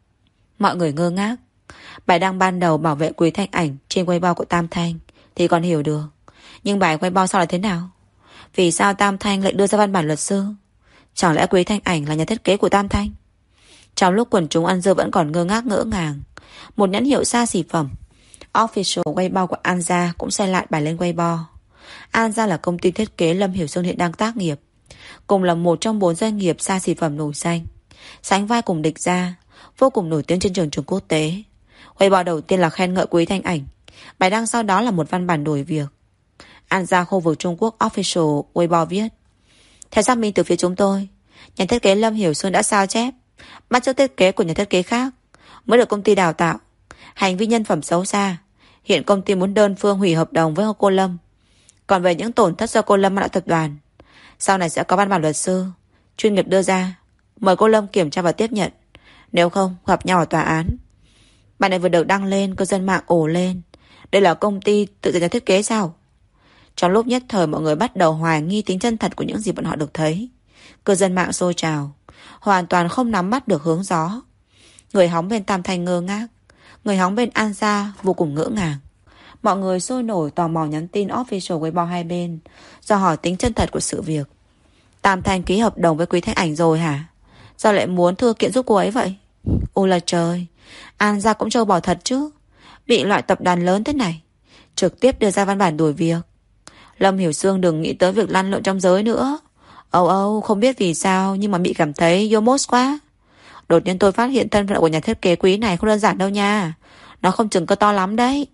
Mọi người ngơ ngác. Bài đăng ban đầu bảo vệ Quý Thanh Ảnh trên Weibo của Tam Thanh thì còn hiểu được, nhưng bài Weibo sau là thế nào? Vì sao Tam Thanh lại đưa ra văn bản luật sư? Chẳng lẽ Quý Thanh Ảnh là nhà thiết kế của Tam Thanh? Trong lúc quần chúng ăn dưa vẫn còn ngơ ngác ngỡ ngàng, một nhãn hiệu xa xỉ phẩm official Weibo của Anja cũng share lại bài lên Weibo. Anja là công ty thiết kế Lâm Hiểu Xuân hiện đang tác nghiệp, cùng là một trong bốn doanh nghiệp xa xỉ phẩm nổi danh, sánh vai cùng Địch Gia, vô cùng nổi tiếng trên trường trường quốc tế. Weibo đầu tiên là khen ngợi Quý Thanh Ảnh, bài đăng sau đó là một văn bản đổi việc. Anja khu vực Trung Quốc official Weibo viết: theo xác minh từ phía chúng tôi, nhà thiết kế Lâm Hiểu Xuân đã sao chép, bắt chước thiết kế của nhà thiết kế khác mới được công ty đào tạo, hành vi nhân phẩm xấu xa. Hiện công ty muốn đơn phương hủy hợp đồng với cô Lâm. Còn về những tổn thất do cô Lâm mang lại tập đoàn, sau này sẽ có văn bản luật sư chuyên nghiệp đưa ra, mời cô Lâm kiểm tra và tiếp nhận, nếu không gặp nhau ở tòa án. Bài này vừa được đăng lên, cư dân mạng ồ lên. Đây là công ty tự dựng nhà thiết kế sao? Trong lúc nhất thời mọi người bắt đầu hoài nghi tính chân thật của những gì bọn họ được thấy. Cư dân mạng xôi trào, hoàn toàn không nắm bắt được hướng gió. Người hóng bên Tam Thanh ngơ ngác, người hóng bên Anja vô cùng ngỡ ngàng. Mọi người sôi nổi tò mò nhắn tin official Weibo hai bên, do hỏi tính chân thật của sự việc. Tam Thanh ký hợp đồng với Quý Thanh Ảnh rồi hả? Sao lại muốn thư kiện giúp cô ấy vậy? Ôi là trời, Anja cũng trâu bò thật chứ. Bị loại tập đoàn lớn thế này trực tiếp đưa ra văn bản đuổi việc. Lâm Hiểu Sương đừng nghĩ tới việc lăn lộn trong giới nữa. Âu âu, không biết vì sao nhưng mà bị cảm thấy yomos quá. Đột nhiên tôi phát hiện thân phận của nhà thiết kế Quý này không đơn giản đâu nha. Nó không chừng cơ to lắm đấy.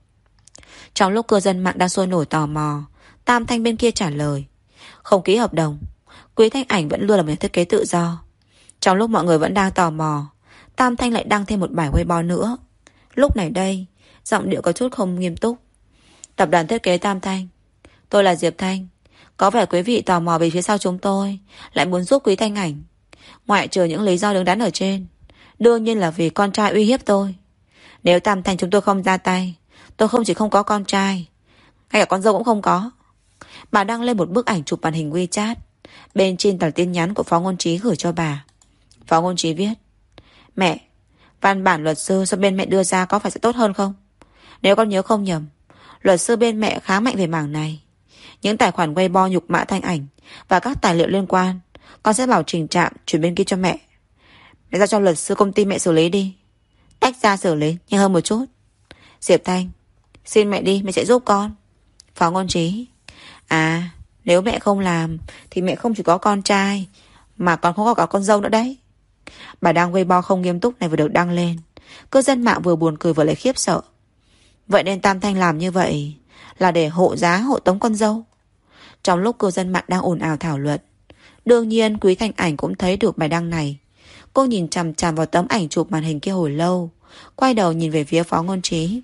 Trong lúc cư dân mạng đang sôi nổi tò mò, Tam Thanh bên kia trả lời: không ký hợp đồng, Quý Thanh Ảnh vẫn luôn là một nhà thiết kế tự do. Trong lúc mọi người vẫn đang tò mò, Tam Thanh lại đăng thêm một bài Weibo nữa. Lúc này đây, giọng điệu có chút không nghiêm túc. Tập đoàn thiết kế Tam Thanh, tôi là Diệp Thanh. Có vẻ quý vị tò mò về phía sau chúng tôi lại muốn giúp Quý Thanh Ảnh. Ngoại trừ những lý do đứng đắn ở trên, đương nhiên là vì con trai uy hiếp tôi. Nếu Tam Thanh chúng tôi không ra tay, tôi không chỉ không có con trai, ngay cả con dâu cũng không có. Bà đăng lên một bức ảnh chụp màn hình WeChat. Bên trên là tin nhắn của Phó Ngôn Trí gửi cho bà. Phó Ngôn Trí viết: mẹ, văn bản luật sư do bên mẹ đưa ra có phải sẽ tốt hơn không? Nếu con nhớ không nhầm, luật sư bên mẹ khá mạnh về mảng này. Những tài khoản Weibo nhục mạ Thanh Ảnh và các tài liệu liên quan, con sẽ bảo trình trạm chuyển bên kia cho mẹ. Mẹ giao cho luật sư công ty mẹ xử lý đi. Tách ra xử lý nhanh hơn một chút. Diệp Thanh, xin mẹ đi, mẹ sẽ giúp con. Phó Ngôn Trí: à, nếu mẹ không làm thì mẹ không chỉ có con trai mà còn không có cả con dâu nữa đấy. Bà đăng Weibo không nghiêm túc này vừa được đăng lên, cư dân mạng vừa buồn cười vừa lại khiếp sợ. Vậy nên Tam Thanh làm như vậy là để hộ giá hộ tống con dâu. Trong lúc cư dân mạng đang ồn ào thảo luận, Đương nhiên Quý Thanh Ảnh cũng thấy được bài đăng này. Cô nhìn chằm chằm vào tấm ảnh chụp màn hình kia hồi lâu, quay đầu nhìn về phía Phó Ngôn Trí.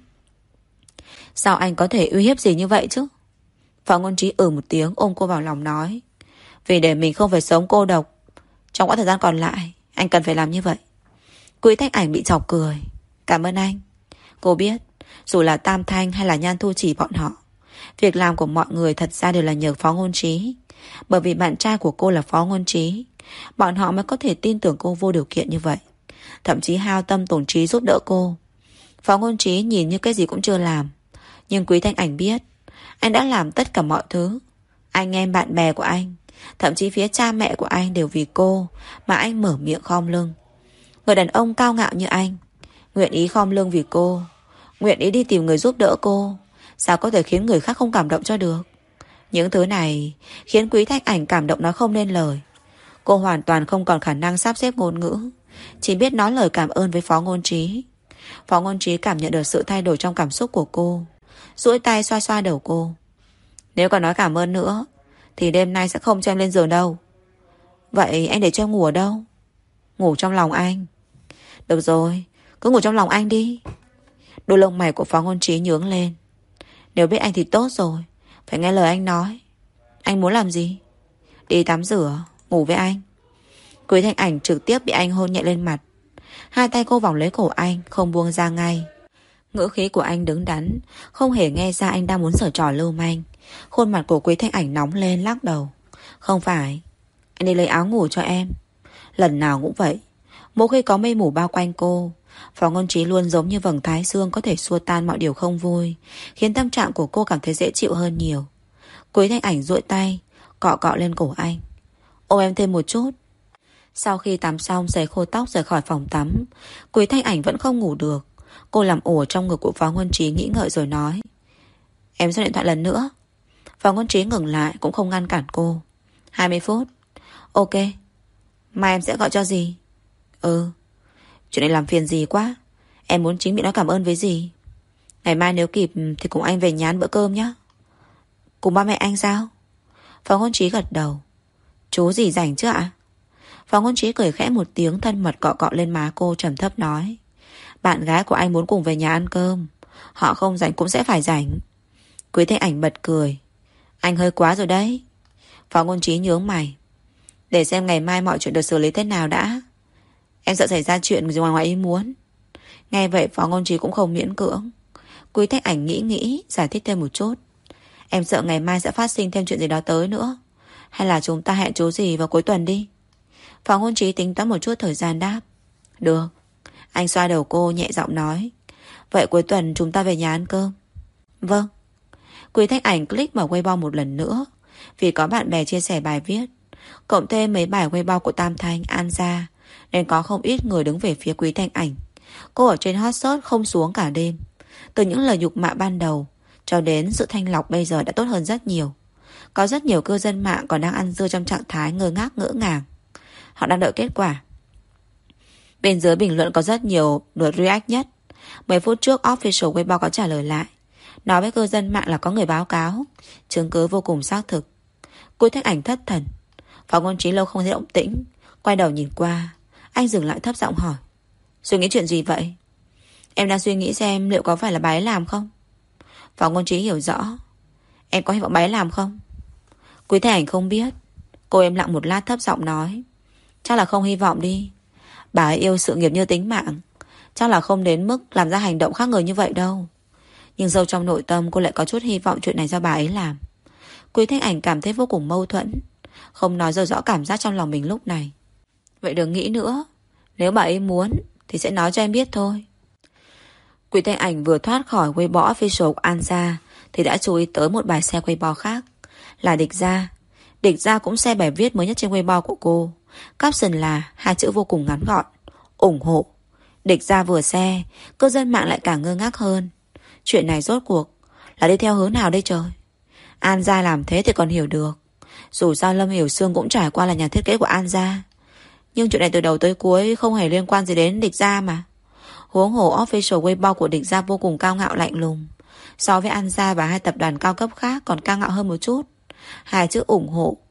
Sao anh có thể uy hiếp gì như vậy chứ? Phó Ngôn Trí ừ một tiếng, ôm cô vào lòng nói. Vì để mình không phải sống cô độc trong quãng thời gian còn lại, anh cần phải làm như vậy. Quý Thanh Ảnh bị chọc cười. Cảm ơn anh. Cô biết, dù là Tam Thanh hay là Nhan Thu Chỉ bọn họ, việc làm của mọi người thật ra đều là nhờ Phó Ngôn Trí. Bởi vì bạn trai của cô là Phó Ngôn Trí, bọn họ mới có thể tin tưởng cô vô điều kiện như vậy, thậm chí hao tâm tổn trí giúp đỡ cô. Phó Ngôn Trí nhìn như cái gì cũng chưa làm, nhưng Quý Thanh Ảnh biết anh đã làm tất cả mọi thứ. Anh em bạn bè của anh, thậm chí phía cha mẹ của anh đều vì cô mà anh mở miệng khom lưng. Người đàn ông cao ngạo như anh nguyện ý khom lưng vì cô, nguyện ý đi tìm người giúp đỡ cô, sao có thể khiến người khác không cảm động cho được? Những thứ này khiến Quý Thanh Ảnh cảm động nói không nên lời. Cô hoàn toàn không còn khả năng sắp xếp ngôn ngữ, chỉ biết nói lời cảm ơn với Phó Ngôn Trí. Phó Ngôn Trí cảm nhận được sự thay đổi trong cảm xúc của cô, duỗi tay xoa xoa đầu cô. Nếu còn nói cảm ơn nữa thì đêm nay sẽ không cho em lên giường đâu. Vậy anh để cho em ngủ ở đâu? Ngủ trong lòng anh. Được rồi, cứ ngủ trong lòng anh đi. Đôi lông mày của Phó Ngôn Trí nhướng lên. Nếu biết anh thì tốt rồi, phải nghe lời anh nói. Anh muốn làm gì? Đi tắm rửa, ngủ với anh. Quý Thanh Ảnh trực tiếp bị anh hôn nhẹ lên mặt. Hai tay cô vòng lấy cổ anh, không buông ra ngay. Ngữ khí của anh đứng đắn, không hề nghe ra anh đang muốn giở trò lưu manh. Khuôn mặt của Quý Thanh Ảnh nóng lên, lắc đầu. Không phải, anh đi lấy áo ngủ cho em. Lần nào cũng vậy, mỗi khi có mây mù bao quanh cô, Phó Ngôn Trí luôn giống như vầng thái dương có thể xua tan mọi điều không vui, khiến tâm trạng của cô cảm thấy dễ chịu hơn nhiều. Quý Thanh Ảnh duỗi tay cọ cọ lên cổ anh. Ôm em thêm một chút. Sau khi tắm xong giày khô tóc rời khỏi phòng tắm, Quý Thanh Ảnh vẫn không ngủ được. Cô làm ổ trong ngực của Phó Ngôn Trí, nghĩ ngợi rồi nói. Em xem điện thoại lần nữa. Phó Ngôn Trí ngừng lại cũng không ngăn cản cô. Hai mươi phút. Ok. Mai em sẽ gọi cho gì? Ừ. Chuyện này làm phiền gì quá. Em muốn chính miệng nói cảm ơn với gì. Ngày mai nếu kịp thì cùng anh về nhà ăn bữa cơm nhé. Cùng ba mẹ anh sao? Phó Ngôn Trí gật đầu. Chú gì rảnh chứ ạ? Phó Ngôn Trí cười khẽ một tiếng, thân mật cọ cọ lên má cô, trầm thấp nói. Bạn gái của anh muốn cùng về nhà ăn cơm, họ không rảnh cũng sẽ phải rảnh. Quý Thanh Ảnh bật cười. Anh hơi quá rồi đấy. Phó Ngôn Trí nhướng mày. Để xem ngày mai mọi chuyện được xử lý thế nào đã. Em sợ xảy ra chuyện gì ngoài ngoài ý muốn. Nghe vậy Phó Ngôn Trí cũng không miễn cưỡng. Quý Thanh Ảnh nghĩ nghĩ giải thích thêm một chút. Em sợ ngày mai sẽ phát sinh thêm chuyện gì đó tới nữa. Hay là chúng ta hẹn chú gì vào cuối tuần đi. Phó Ngôn Trí tính toán một chút thời gian đáp. Được. Anh xoa đầu cô nhẹ giọng nói. Vậy cuối tuần chúng ta về nhà ăn cơm. Vâng. Quý Thanh Ảnh click vào Weibo một lần nữa, vì có bạn bè chia sẻ bài viết, cộng thêm mấy bài Weibo của Tam Thanh, An Gia, nên có không ít người đứng về phía Quý Thanh Ảnh. Cô ở trên hot search không xuống cả đêm. Từ những lời nhục mạ ban đầu cho đến sự thanh lọc bây giờ đã tốt hơn rất nhiều. Có rất nhiều cư dân mạng còn đang ăn dưa trong trạng thái ngơ ngác ngỡ ngàng. Họ đang đợi kết quả. Bên dưới bình luận có rất nhiều lượt react nhất. Mấy phút trước official Weibo có trả lời lại, nói với cư dân mạng là có người báo cáo, chứng cứ vô cùng xác thực. Quý Thanh Ảnh thất thần. Phó Ngôn Trí lâu không thấy động tĩnh, quay đầu nhìn qua. Anh dừng lại thấp giọng hỏi. Suy nghĩ chuyện gì vậy? Em đang suy nghĩ xem liệu có phải là bà ấy làm không. Phó Ngôn Trí hiểu rõ. Em có hy vọng bà ấy làm không? Quý Thanh Ảnh không biết. Cô em lặng một lát thấp giọng nói. Chắc là không hy vọng đi. Bà ấy yêu sự nghiệp như tính mạng, chắc là không đến mức làm ra hành động khác người như vậy đâu. Nhưng sâu trong nội tâm cô lại có chút hy vọng chuyện này do bà ấy làm. Quý Thanh Ảnh cảm thấy vô cùng mâu thuẫn, không nói rồi rõ cảm giác trong lòng mình lúc này. Vậy đừng nghĩ nữa. Nếu bà ấy muốn thì sẽ nói cho em biết thôi. Quý Thanh Ảnh vừa thoát khỏi Weibo official An Gia thì đã chú ý tới một bài share Weibo khác, là Địch Gia. Địch Gia cũng share bài viết mới nhất trên Weibo của cô. Caption là hai chữ vô cùng ngắn gọn: ủng hộ. Địch Gia vừa share, cư dân mạng lại càng ngơ ngác hơn. Chuyện này rốt cuộc là đi theo hướng nào đây trời? An Gia làm thế thì còn hiểu được, dù sao Lâm Hiểu Sương cũng trải qua là nhà thiết kế của An Gia. Nhưng chuyện này từ đầu tới cuối không hề liên quan gì đến Địch Gia mà. Huống hồ official Weibo của Địch Gia vô cùng cao ngạo lạnh lùng, so với An Gia và hai tập đoàn cao cấp khác còn cao ngạo hơn một chút. Hai chữ ủng hộ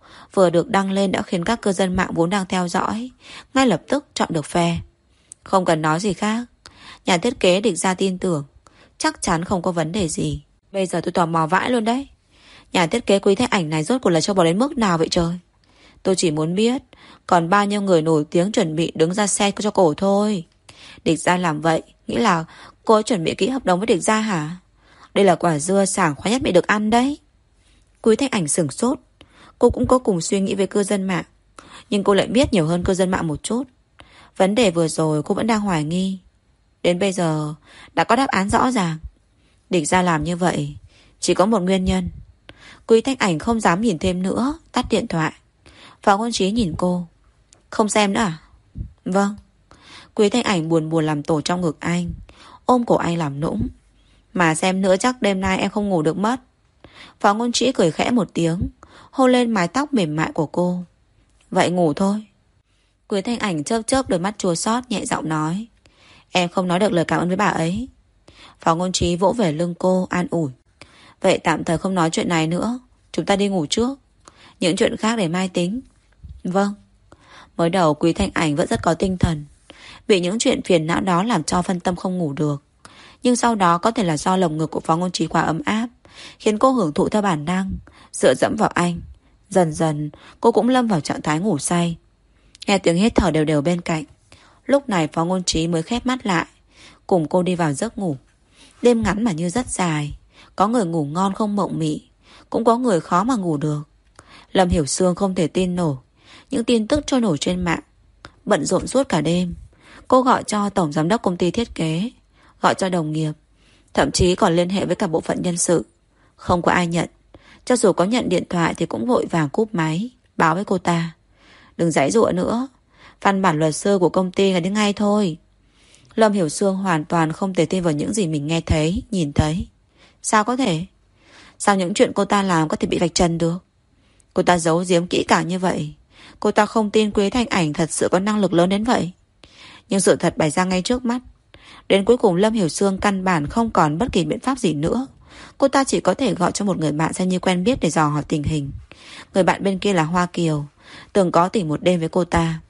vừa được đăng lên đã khiến các cư dân mạng vốn đang theo dõi ngay lập tức chọn được phe. Không cần nói gì khác, nhà thiết kế Địch Gia tin tưởng chắc chắn không có vấn đề gì. Bây giờ tôi tò mò vãi luôn đấy. Nhà thiết kế Quý Thanh Ảnh này rốt cuộc là cho bỏ đến mức nào vậy trời? Tôi chỉ muốn biết còn bao nhiêu người nổi tiếng chuẩn bị đứng ra xe cho cổ thôi. Địch Gia làm vậy nghĩ là cô ấy chuẩn bị ký hợp đồng với Địch Gia hả? Đây là quả dưa sảng khoái nhất mẹ được ăn đấy. Quý Thanh Ảnh sửng sốt. Cô cũng có cùng suy nghĩ với cư dân mạng, nhưng cô lại biết nhiều hơn cư dân mạng một chút. Vấn đề vừa rồi cô vẫn đang hoài nghi. Đến bây giờ đã có đáp án rõ ràng. Địch Gia làm như vậy chỉ có một nguyên nhân. Quý Thanh Ảnh không dám nhìn thêm nữa, tắt điện thoại. Phó Ngôn Trí nhìn cô. Không xem nữa à? Vâng. Quý Thanh Ảnh buồn buồn làm tổ trong ngực anh, ôm cổ anh làm nũng. Mà xem nữa chắc đêm nay em không ngủ được mất. Phó Ngôn Trí cười khẽ một tiếng, hôn lên mái tóc mềm mại của cô. Vậy ngủ thôi. Quý Thanh Ảnh chớp chớp đôi mắt chua xót, nhẹ giọng nói. Em không nói được lời cảm ơn với bà ấy. Phó Ngôn Trí vỗ về lưng cô, an ủi. Vậy tạm thời không nói chuyện này nữa, chúng ta đi ngủ trước. Những chuyện khác để mai tính. Vâng. Mới đầu Quý Thanh Ảnh vẫn rất có tinh thần, bị những chuyện phiền não đó làm cho phân tâm không ngủ được. Nhưng sau đó có thể là do lồng ngực của Phó Ngôn Trí quá ấm áp, khiến cô hưởng thụ theo bản năng, dựa dẫm vào anh. Dần dần cô cũng lâm vào trạng thái ngủ say. Nghe tiếng hít thở đều đều bên cạnh. Lúc này Phó Ngôn Trí mới khép mắt lại, cùng cô đi vào giấc ngủ. Đêm ngắn mà như rất dài. Có người ngủ ngon không mộng mị, cũng có người khó mà ngủ được. Lâm Hiểu Sương không thể tin nổi những tin tức trôi nổi trên mạng. Bận rộn suốt cả đêm. Cô gọi cho tổng giám đốc công ty thiết kế, gọi cho đồng nghiệp, thậm chí còn liên hệ với cả bộ phận nhân sự. Không có ai nhận. Cho dù có nhận điện thoại thì cũng vội vàng cúp máy, báo với cô ta. Đừng giãy giụa nữa, văn bản luật sư của công ty là đến ngay thôi. Lâm Hiểu Sương hoàn toàn không thể tin vào những gì mình nghe thấy, nhìn thấy. Sao có thể? Sao những chuyện cô ta làm có thể bị vạch trần được? Cô ta giấu giếm kỹ càng như vậy. Cô ta không tin Quý Thanh Ảnh thật sự có năng lực lớn đến vậy. Nhưng sự thật bày ra ngay trước mắt. Đến cuối cùng Lâm Hiểu Sương căn bản không còn bất kỳ biện pháp gì nữa. Cô ta chỉ có thể gọi cho một người bạn xem như quen biết để dò hỏi tình hình. Người bạn bên kia là Hoa Kiều, từng có tình một đêm với cô ta.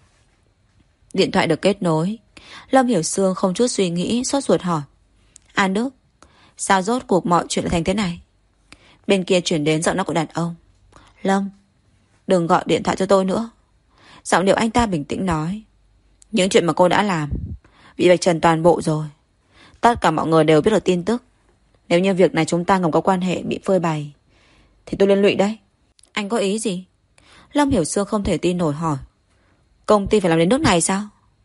Điện thoại được kết nối. Lâm Hiểu Sương không chút suy nghĩ, sốt ruột hỏi. An Đức, sao rốt cuộc mọi chuyện lại thành thế này? Bên kia chuyển đến giọng nói của đàn ông. Lâm, đừng gọi điện thoại cho tôi nữa. Giọng điệu anh ta bình tĩnh nói. Những chuyện mà cô đã làm bị vạch trần toàn bộ rồi. Tất cả mọi người đều biết được tin tức. Nếu như việc này chúng ta không có quan hệ bị phơi bày thì tôi liên lụy đấy. Anh có ý gì? Lâm Hiểu Sương không thể tin nổi hỏi. Công ty phải làm đến nước này sao?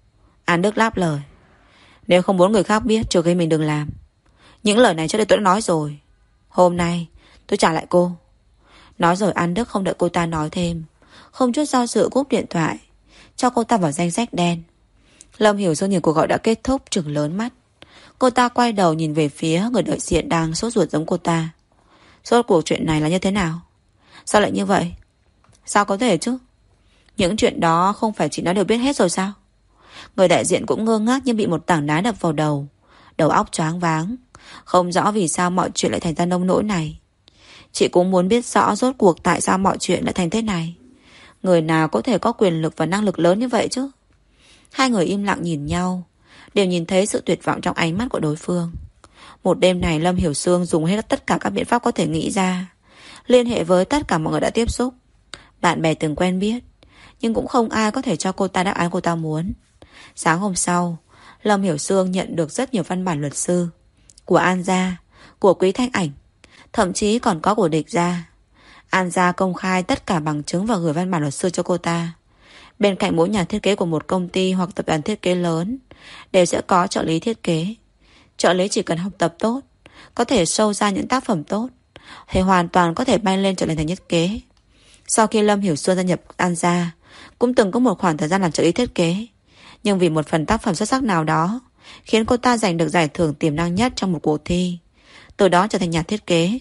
An Đức đáp lời. Nếu không muốn người khác biết, trừ khi mình đừng làm. Những lời này trước đây tôi đã nói rồi. Hôm nay tôi trả lại cô. Nói rồi An Đức không đợi cô ta nói thêm, không chút do dự cúp điện thoại, cho cô ta vào danh sách đen. Lâm Hiểu Sương nhìn cuộc gọi đã kết thúc, trừng lớn mắt. Cô ta quay đầu nhìn về phía người đại diện đang sốt ruột giống cô ta. Rốt cuộc chuyện này là như thế nào? Sao lại như vậy? Sao có thể chứ? Những chuyện đó không phải chị nó đều biết hết rồi sao? Người đại diện cũng ngơ ngác như bị một tảng đá đập vào đầu. Đầu óc choáng váng, không rõ vì sao mọi chuyện lại thành ra nông nỗi này. Chị cũng muốn biết rõ rốt cuộc tại sao mọi chuyện lại thành thế này. Người nào có thể có quyền lực và năng lực lớn như vậy chứ? Hai người im lặng nhìn nhau, đều nhìn thấy sự tuyệt vọng trong ánh mắt của đối phương. Một đêm này Lâm Hiểu Sương dùng hết tất cả các biện pháp có thể nghĩ ra, liên hệ với tất cả mọi người đã tiếp xúc, bạn bè từng quen biết, nhưng cũng không ai có thể cho cô ta đáp án cô ta muốn. Sáng hôm sau, Lâm Hiểu Sương nhận được rất nhiều văn bản luật sư, của An gia, của Quý Thanh Ảnh, thậm chí còn có của Địch gia. An gia công khai tất cả bằng chứng và gửi văn bản luật sư cho cô ta. Bên cạnh mỗi nhà thiết kế của một công ty hoặc tập đoàn thiết kế lớn đều sẽ có trợ lý thiết kế. Trợ lý chỉ cần học tập tốt, có thể show ra những tác phẩm tốt, thì hoàn toàn có thể bay lên trở thành thiết kế. Sau khi Lâm Hiểu Sương gia nhập An gia, cũng từng có một khoảng thời gian làm trợ lý thiết kế, nhưng vì một phần tác phẩm xuất sắc nào đó khiến cô ta giành được giải thưởng tiềm năng nhất trong một cuộc thi, từ đó trở thành nhà thiết kế.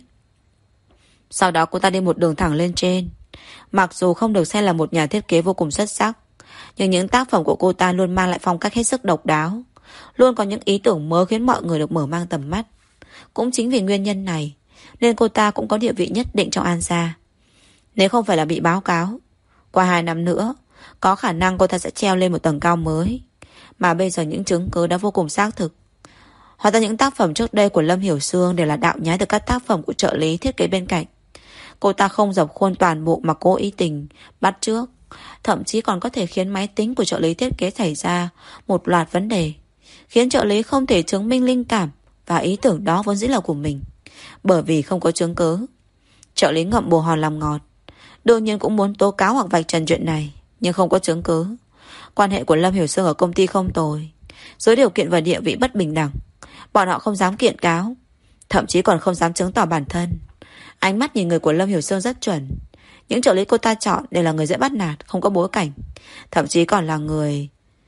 Sau đó cô ta đi một đường thẳng lên trên. Mặc dù không được xem là một nhà thiết kế vô cùng xuất sắc, nhưng những tác phẩm của cô ta luôn mang lại phong cách hết sức độc đáo, luôn có những ý tưởng mới khiến mọi người được mở mang tầm mắt. Cũng chính vì nguyên nhân này nên cô ta cũng có địa vị nhất định trong An gia. Nếu không phải là bị báo cáo Qua hai năm nữa, có khả năng cô ta sẽ treo lên một tầng cao mới. Mà bây giờ những chứng cứ đã vô cùng xác thực. Hóa ra những tác phẩm trước đây của Lâm Hiểu Sương đều là đạo nhái từ các tác phẩm của trợ lý thiết kế bên cạnh. Cô ta không dập khuôn toàn bộ mà cố ý tình bắt chước, thậm chí còn có thể khiến máy tính của trợ lý thiết kế xảy ra một loạt vấn đề, khiến trợ lý không thể chứng minh linh cảm và ý tưởng đó vốn dĩ là của mình, bởi vì không có chứng cứ. Trợ lý ngậm bồ hòn làm ngọt, đương nhiên cũng muốn tố cáo hoặc vạch trần chuyện này, nhưng không có chứng cứ. Quan hệ của Lâm Hiểu Sương ở công ty không tồi, dưới điều kiện và địa vị bất bình đẳng, bọn họ không dám kiện cáo, thậm chí còn không dám chứng tỏ bản thân. Ánh mắt nhìn người của Lâm Hiểu Sương rất chuẩn. Những trợ lý cô ta chọn đều là người dễ bắt nạt, không có bối cảnh, thậm chí còn là người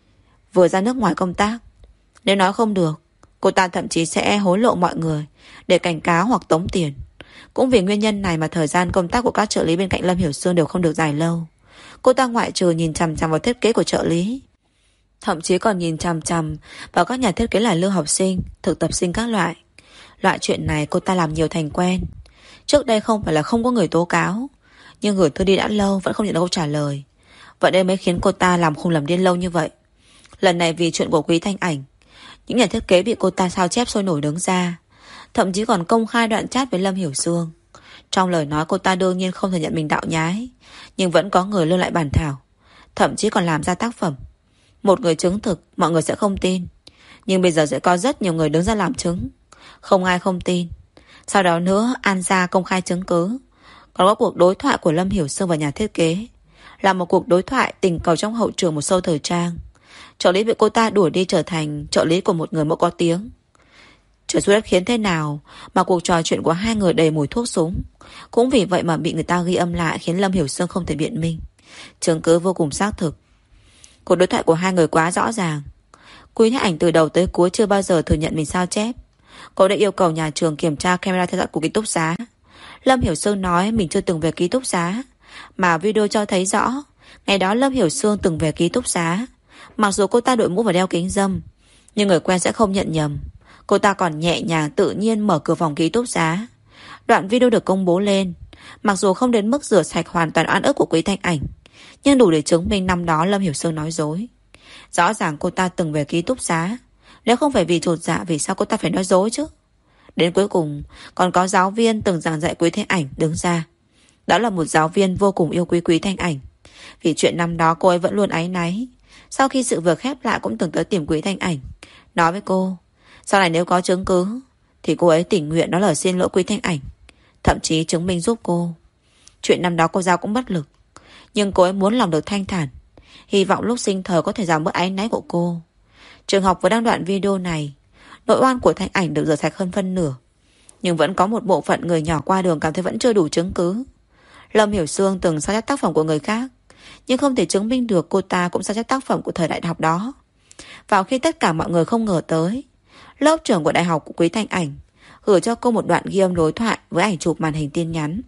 vừa ra nước ngoài công tác. Nếu nói không được, cô ta thậm chí sẽ hối lộ mọi người để cảnh cáo hoặc tống tiền. Cũng vì nguyên nhân này mà thời gian công tác của các trợ lý bên cạnh Lâm Hiểu Sương đều không được dài lâu. Cô ta ngoại trừ nhìn chằm chằm vào thiết kế của trợ lý, thậm chí còn nhìn chằm chằm vào các nhà thiết kế là lưu học sinh, thực tập sinh các loại. Loại chuyện này cô ta làm nhiều thành quen. Trước đây không phải là không có người tố cáo, nhưng gửi thư đi đã lâu vẫn không nhận được câu trả lời. Vậy đây mới khiến cô ta làm khùng làm điên lâu như vậy. Lần này vì chuyện của Quý Thanh Ảnh, những nhà thiết kế bị cô ta sao chép sôi nổi đứng ra, thậm chí còn công khai đoạn chat với Lâm Hiểu Sương. Trong lời nói cô ta đương nhiên không thừa nhận mình đạo nhái, nhưng vẫn có người lưu lại bản thảo, thậm chí còn làm ra tác phẩm. Một người chứng thực mọi người sẽ không tin, nhưng bây giờ sẽ có rất nhiều người đứng ra làm chứng. Không ai không tin. Sau đó nữa An Gia công khai chứng cứ. Còn có cuộc đối thoại của Lâm Hiểu Sương và nhà thiết kế, là một cuộc đối thoại tình cờ trong hậu trường một show thời trang. Trợ lý bị cô ta đuổi đi trở thành trợ lý của một người mẫu có tiếng. Trời xui đất khiến thế nào mà cuộc trò chuyện của hai người đầy mùi thuốc súng. Cũng vì vậy mà bị người ta ghi âm lại, khiến Lâm Hiểu Sương không thể biện minh. Chứng cứ vô cùng xác thực. Cuộc đối thoại của hai người quá rõ ràng. Quý Thanh Ảnh từ đầu tới cuối chưa bao giờ thừa nhận mình sao chép. Cô đã yêu cầu nhà trường kiểm tra camera theo dõi của ký túc xá. Lâm Hiểu Sương nói mình chưa từng về ký túc xá, mà video cho thấy rõ ngày đó Lâm Hiểu Sương từng về ký túc xá. Mặc dù cô ta đội mũ và đeo kính râm, nhưng người quen sẽ không nhận nhầm. Cô ta còn nhẹ nhàng tự nhiên mở cửa phòng ký túc xá. Đoạn video được công bố lên, mặc dù không đến mức rửa sạch hoàn toàn oan ức của Quý Thanh Ảnh, nhưng đủ để chứng minh năm đó Lâm Hiểu Sương nói dối. Rõ ràng cô ta từng về ký túc xá. Nếu không phải vì chột dạ, vì sao cô ta phải nói dối chứ? Đến cuối cùng còn có giáo viên từng giảng dạy Quý Thanh Ảnh đứng ra. Đó là một giáo viên vô cùng yêu quý Quý Thanh Ảnh. Vì chuyện năm đó cô ấy vẫn luôn áy náy. Sau khi sự việc khép lại cũng từng tới tìm Quý Thanh Ảnh, nói với cô sau này nếu có chứng cứ thì cô ấy tình nguyện nói lời xin lỗi Quý Thanh Ảnh, thậm chí chứng minh giúp cô. Chuyện năm đó cô giao cũng bất lực, nhưng cô ấy muốn lòng được thanh thản, hy vọng lúc sinh thời có thể giảm bớt áy náy của cô. Trường học vừa đăng đoạn video này, nội oan của Thanh Ảnh được rửa sạch hơn phân nửa, nhưng vẫn có một bộ phận người nhỏ qua đường cảm thấy vẫn chưa đủ chứng cứ. Lâm Hiểu Sương từng sao chép tác phẩm của người khác, nhưng không thể chứng minh được cô ta cũng sao chép tác phẩm của thời đại học đó. Vào khi tất cả mọi người không ngờ tới, lớp trưởng của đại học của Quý Thanh Ảnh gửi cho cô một đoạn ghi âm đối thoại với ảnh chụp màn hình tin nhắn.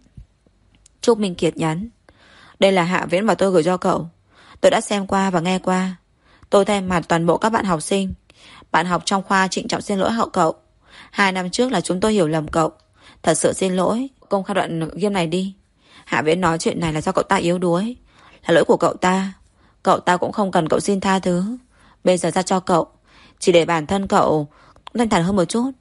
Trúc Minh Kiệt nhắn: đây là Hạ Viễn mà tôi gửi cho cậu. Tôi đã xem qua và nghe qua. Tôi thay mặt toàn bộ các bạn học sinh, bạn học trong khoa trịnh trọng xin lỗi hậu cậu. Hai năm trước là chúng tôi hiểu lầm cậu. Thật sự xin lỗi. Công khai đoạn ghi âm này đi. Hạ Viễn nói chuyện này là do cậu ta yếu đuối, là lỗi của cậu ta. Cậu ta cũng không cần cậu xin tha thứ. Bây giờ ra cho cậu, chỉ để bản thân cậu thanh thản hơn một chút.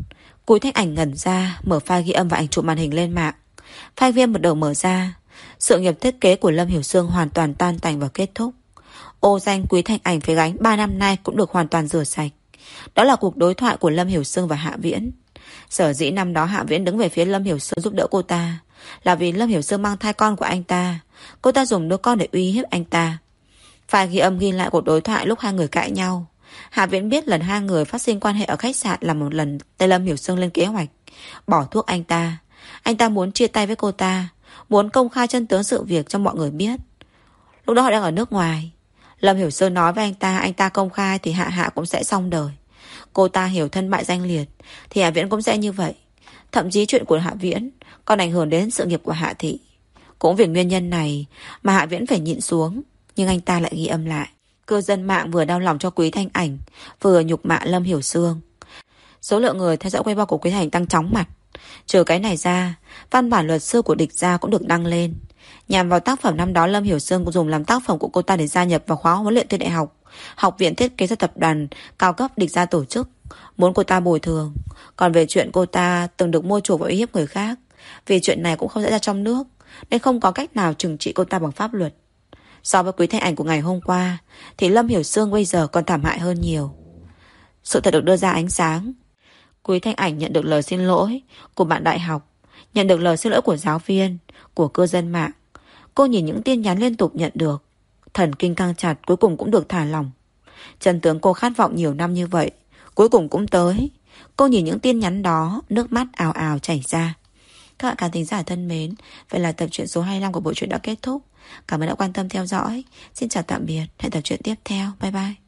Quý Thanh Ảnh ngẩn ra, mở file ghi âm và ảnh chụp màn hình lên mạng. File viêm một đầu mở ra. Sự nghiệp thiết kế của Lâm Hiểu Sương hoàn toàn tan tành và kết thúc. Ô danh Quý Thanh Ảnh phải gánh ba năm nay cũng được hoàn toàn rửa sạch. Đó là cuộc đối thoại của Lâm Hiểu Sương và Hạ Viễn. Sở dĩ năm đó Hạ Viễn đứng về phía Lâm Hiểu Sương giúp đỡ cô ta là vì Lâm Hiểu Sương mang thai con của anh ta. Cô ta dùng đứa con để uy hiếp anh ta. File ghi âm ghi lại cuộc đối thoại lúc hai người cãi nhau. Hạ Viễn biết lần hai người phát sinh quan hệ ở khách sạn là một lần Tây Lâm Hiểu Sương lên kế hoạch bỏ thuốc anh ta. Anh ta muốn chia tay với cô ta, muốn công khai chân tướng sự việc cho mọi người biết. Lúc đó họ đang ở nước ngoài. Lâm Hiểu Sương nói với anh ta, anh ta công khai thì Hạ Hạ cũng sẽ xong đời. Cô ta hiểu thân bại danh liệt thì Hạ Viễn cũng sẽ như vậy. Thậm chí chuyện của Hạ Viễn còn ảnh hưởng đến sự nghiệp của Hạ Thị. Cũng vì nguyên nhân này mà Hạ Viễn phải nhịn xuống, nhưng anh ta lại ghi âm lại. Cư dân mạng vừa đau lòng cho Quý Thanh Ảnh, vừa nhục mạ Lâm Hiểu Sương. Số lượng người theo dõi Weibo của Quý Thanh Ảnh tăng chóng mặt. Trừ cái này ra, văn bản luật sư của địch gia cũng được đăng lên. Nhằm vào tác phẩm năm đó, Lâm Hiểu Sương cũng dùng làm tác phẩm của cô ta để gia nhập vào khóa huấn luyện tuyên đại học. Học viện thiết kế do tập đoàn cao cấp địch ra tổ chức, muốn cô ta bồi thường. Còn về chuyện cô ta từng được mua chuộc và uy hiếp người khác, vì chuyện này cũng không diễn ra trong nước, nên không có cách nào trừng trị cô ta bằng pháp luật. So với Quý Thanh Ảnh của ngày hôm qua thì Lâm Hiểu Sương bây giờ còn thảm hại hơn nhiều. Sự thật được đưa ra ánh sáng. Quý Thanh Ảnh nhận được lời xin lỗi của bạn đại học, nhận được lời xin lỗi của giáo viên, của cư dân mạng. Cô nhìn những tin nhắn liên tục nhận được, thần kinh căng chặt, cuối cùng cũng được thả lỏng. Chân tướng cô khát vọng nhiều năm như vậy cuối cùng cũng tới. Cô nhìn những tin nhắn đó, nước mắt ào ào chảy ra. Các bạn khán thính giả thân mến, vậy là tập truyện số hai mươi lăm của bộ truyện đã kết thúc. Cảm ơn đã quan tâm theo dõi. Xin chào tạm biệt, hẹn tập truyện tiếp theo. Bye bye.